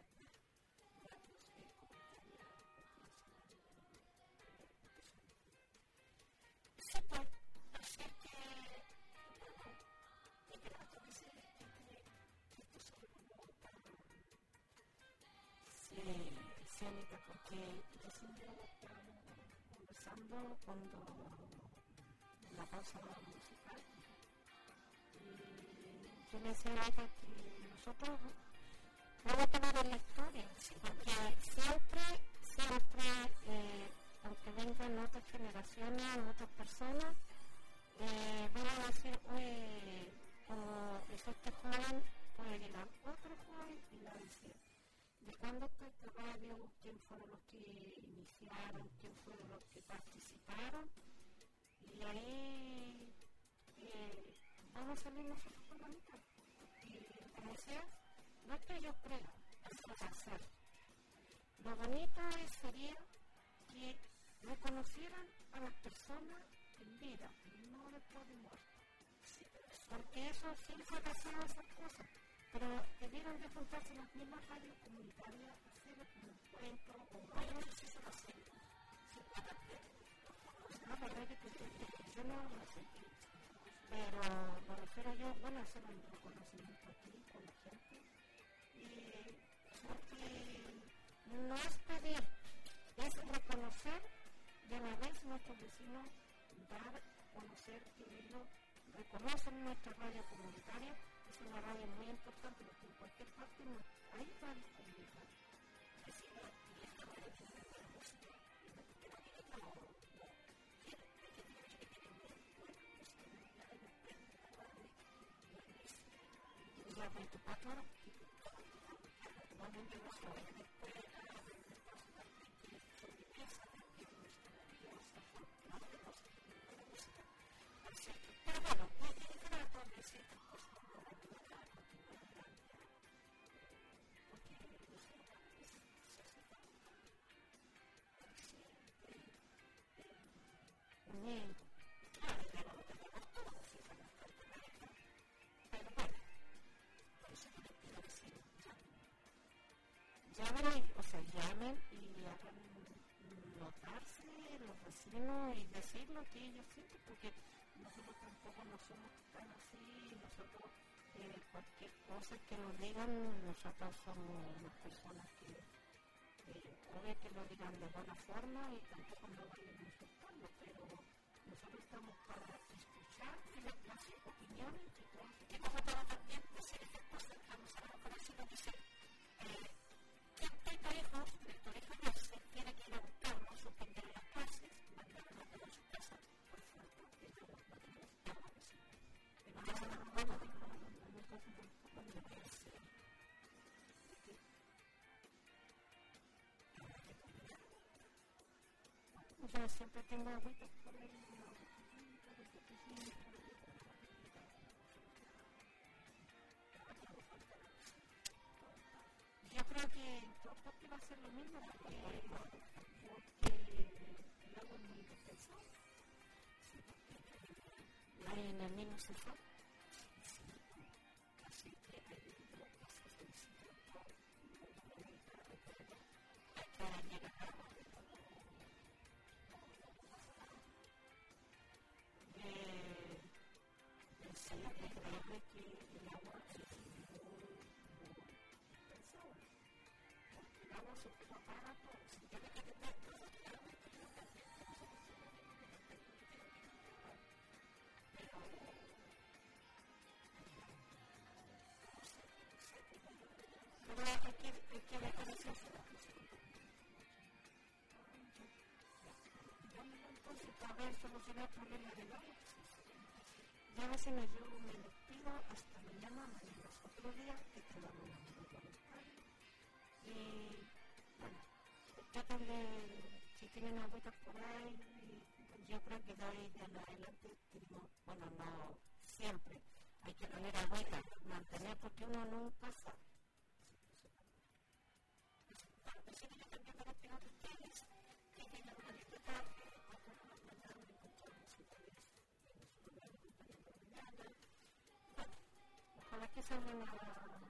de comunitaria sí, pues, así que, bueno, y que la cosa dice que esto se volvió para... Sí, Anita, porque yo siempre estaba conversando cuando la pausa de la música y yo le decía a ella que nosotros vamos a tomar en la historia, porque siempre, aunque vengan otras generaciones, otras personas, van a decir, oye, como es este joven, puede llegar otro joven y va a decir, ¿de cuándo está esta radio? ¿Quién fueron los que iniciaron? ¿Quién fueron los que participaron? Y ahí vamos a salir nosotros con la mitad. Y como decías, no es que yo creo, es hacer. Lo bonito sería que reconocieran a las personas en vida, no después de muerte. Porque eso siempre ha pasado esas cosas. Pero debieron de juntarse las mismas radios comunitarias, hacer un encuentro o algo así se lo hacen. La verdad que yo no lo sentí. Pero me refiero yo, bueno, hacer un reconocimiento aquí con la gente. Y porque no es pedir, es reconocer de una vez nuestros vecinos, dar a conocer que ellos reconocen nuestra radio comunitaria. Es una radio muy importante porque en cualquier parte hay radios comunitarias. La 24 horas. Igualmente no se vayan a la escuela, pero bueno, yo trato de decir estas cosas. Llamen y hagan notarse los vecinos y decir lo que ellos sienten, porque nosotros tampoco no somos tan así, nosotros cualquier cosa que nos digan, nosotros somos las personas que puede que lo digan de buena forma y tampoco lo vayan a aceptarlo, pero nosotros estamos para escuchar las opiniones y todo. Que nosotros también decir estas cosas, vamos a hablar con eso y nos dicen tu hijo nace, tiene que ir a buscarlo, suspender las clases, mandarlo a su casa, por favor, que no tenemos agua. Yo siempre tengo agüita por ahí. Yo creo que porque va a ser lo mismo, porque el agua es muy indispensable. Hay en el mismo sector. Así que hay que llegar a agua. Sí, es verdad que el agua el agua se ocupa para todo. Si tiene que tener cosas que pero hay que reconocerse. Entonces, para ver solucionar el problema del agua. Ya a veces me despido hasta mañana, otro día que quedamos. Y bueno, tratan de, si tienen agüitas por ahí, yo creo que de ahí en adelante, bueno, no siempre, hay que tener agüita, mantener, porque uno nunca sabe. Así que yo también para que no te quedes, que tengan una dificultad, ojalá que salgan a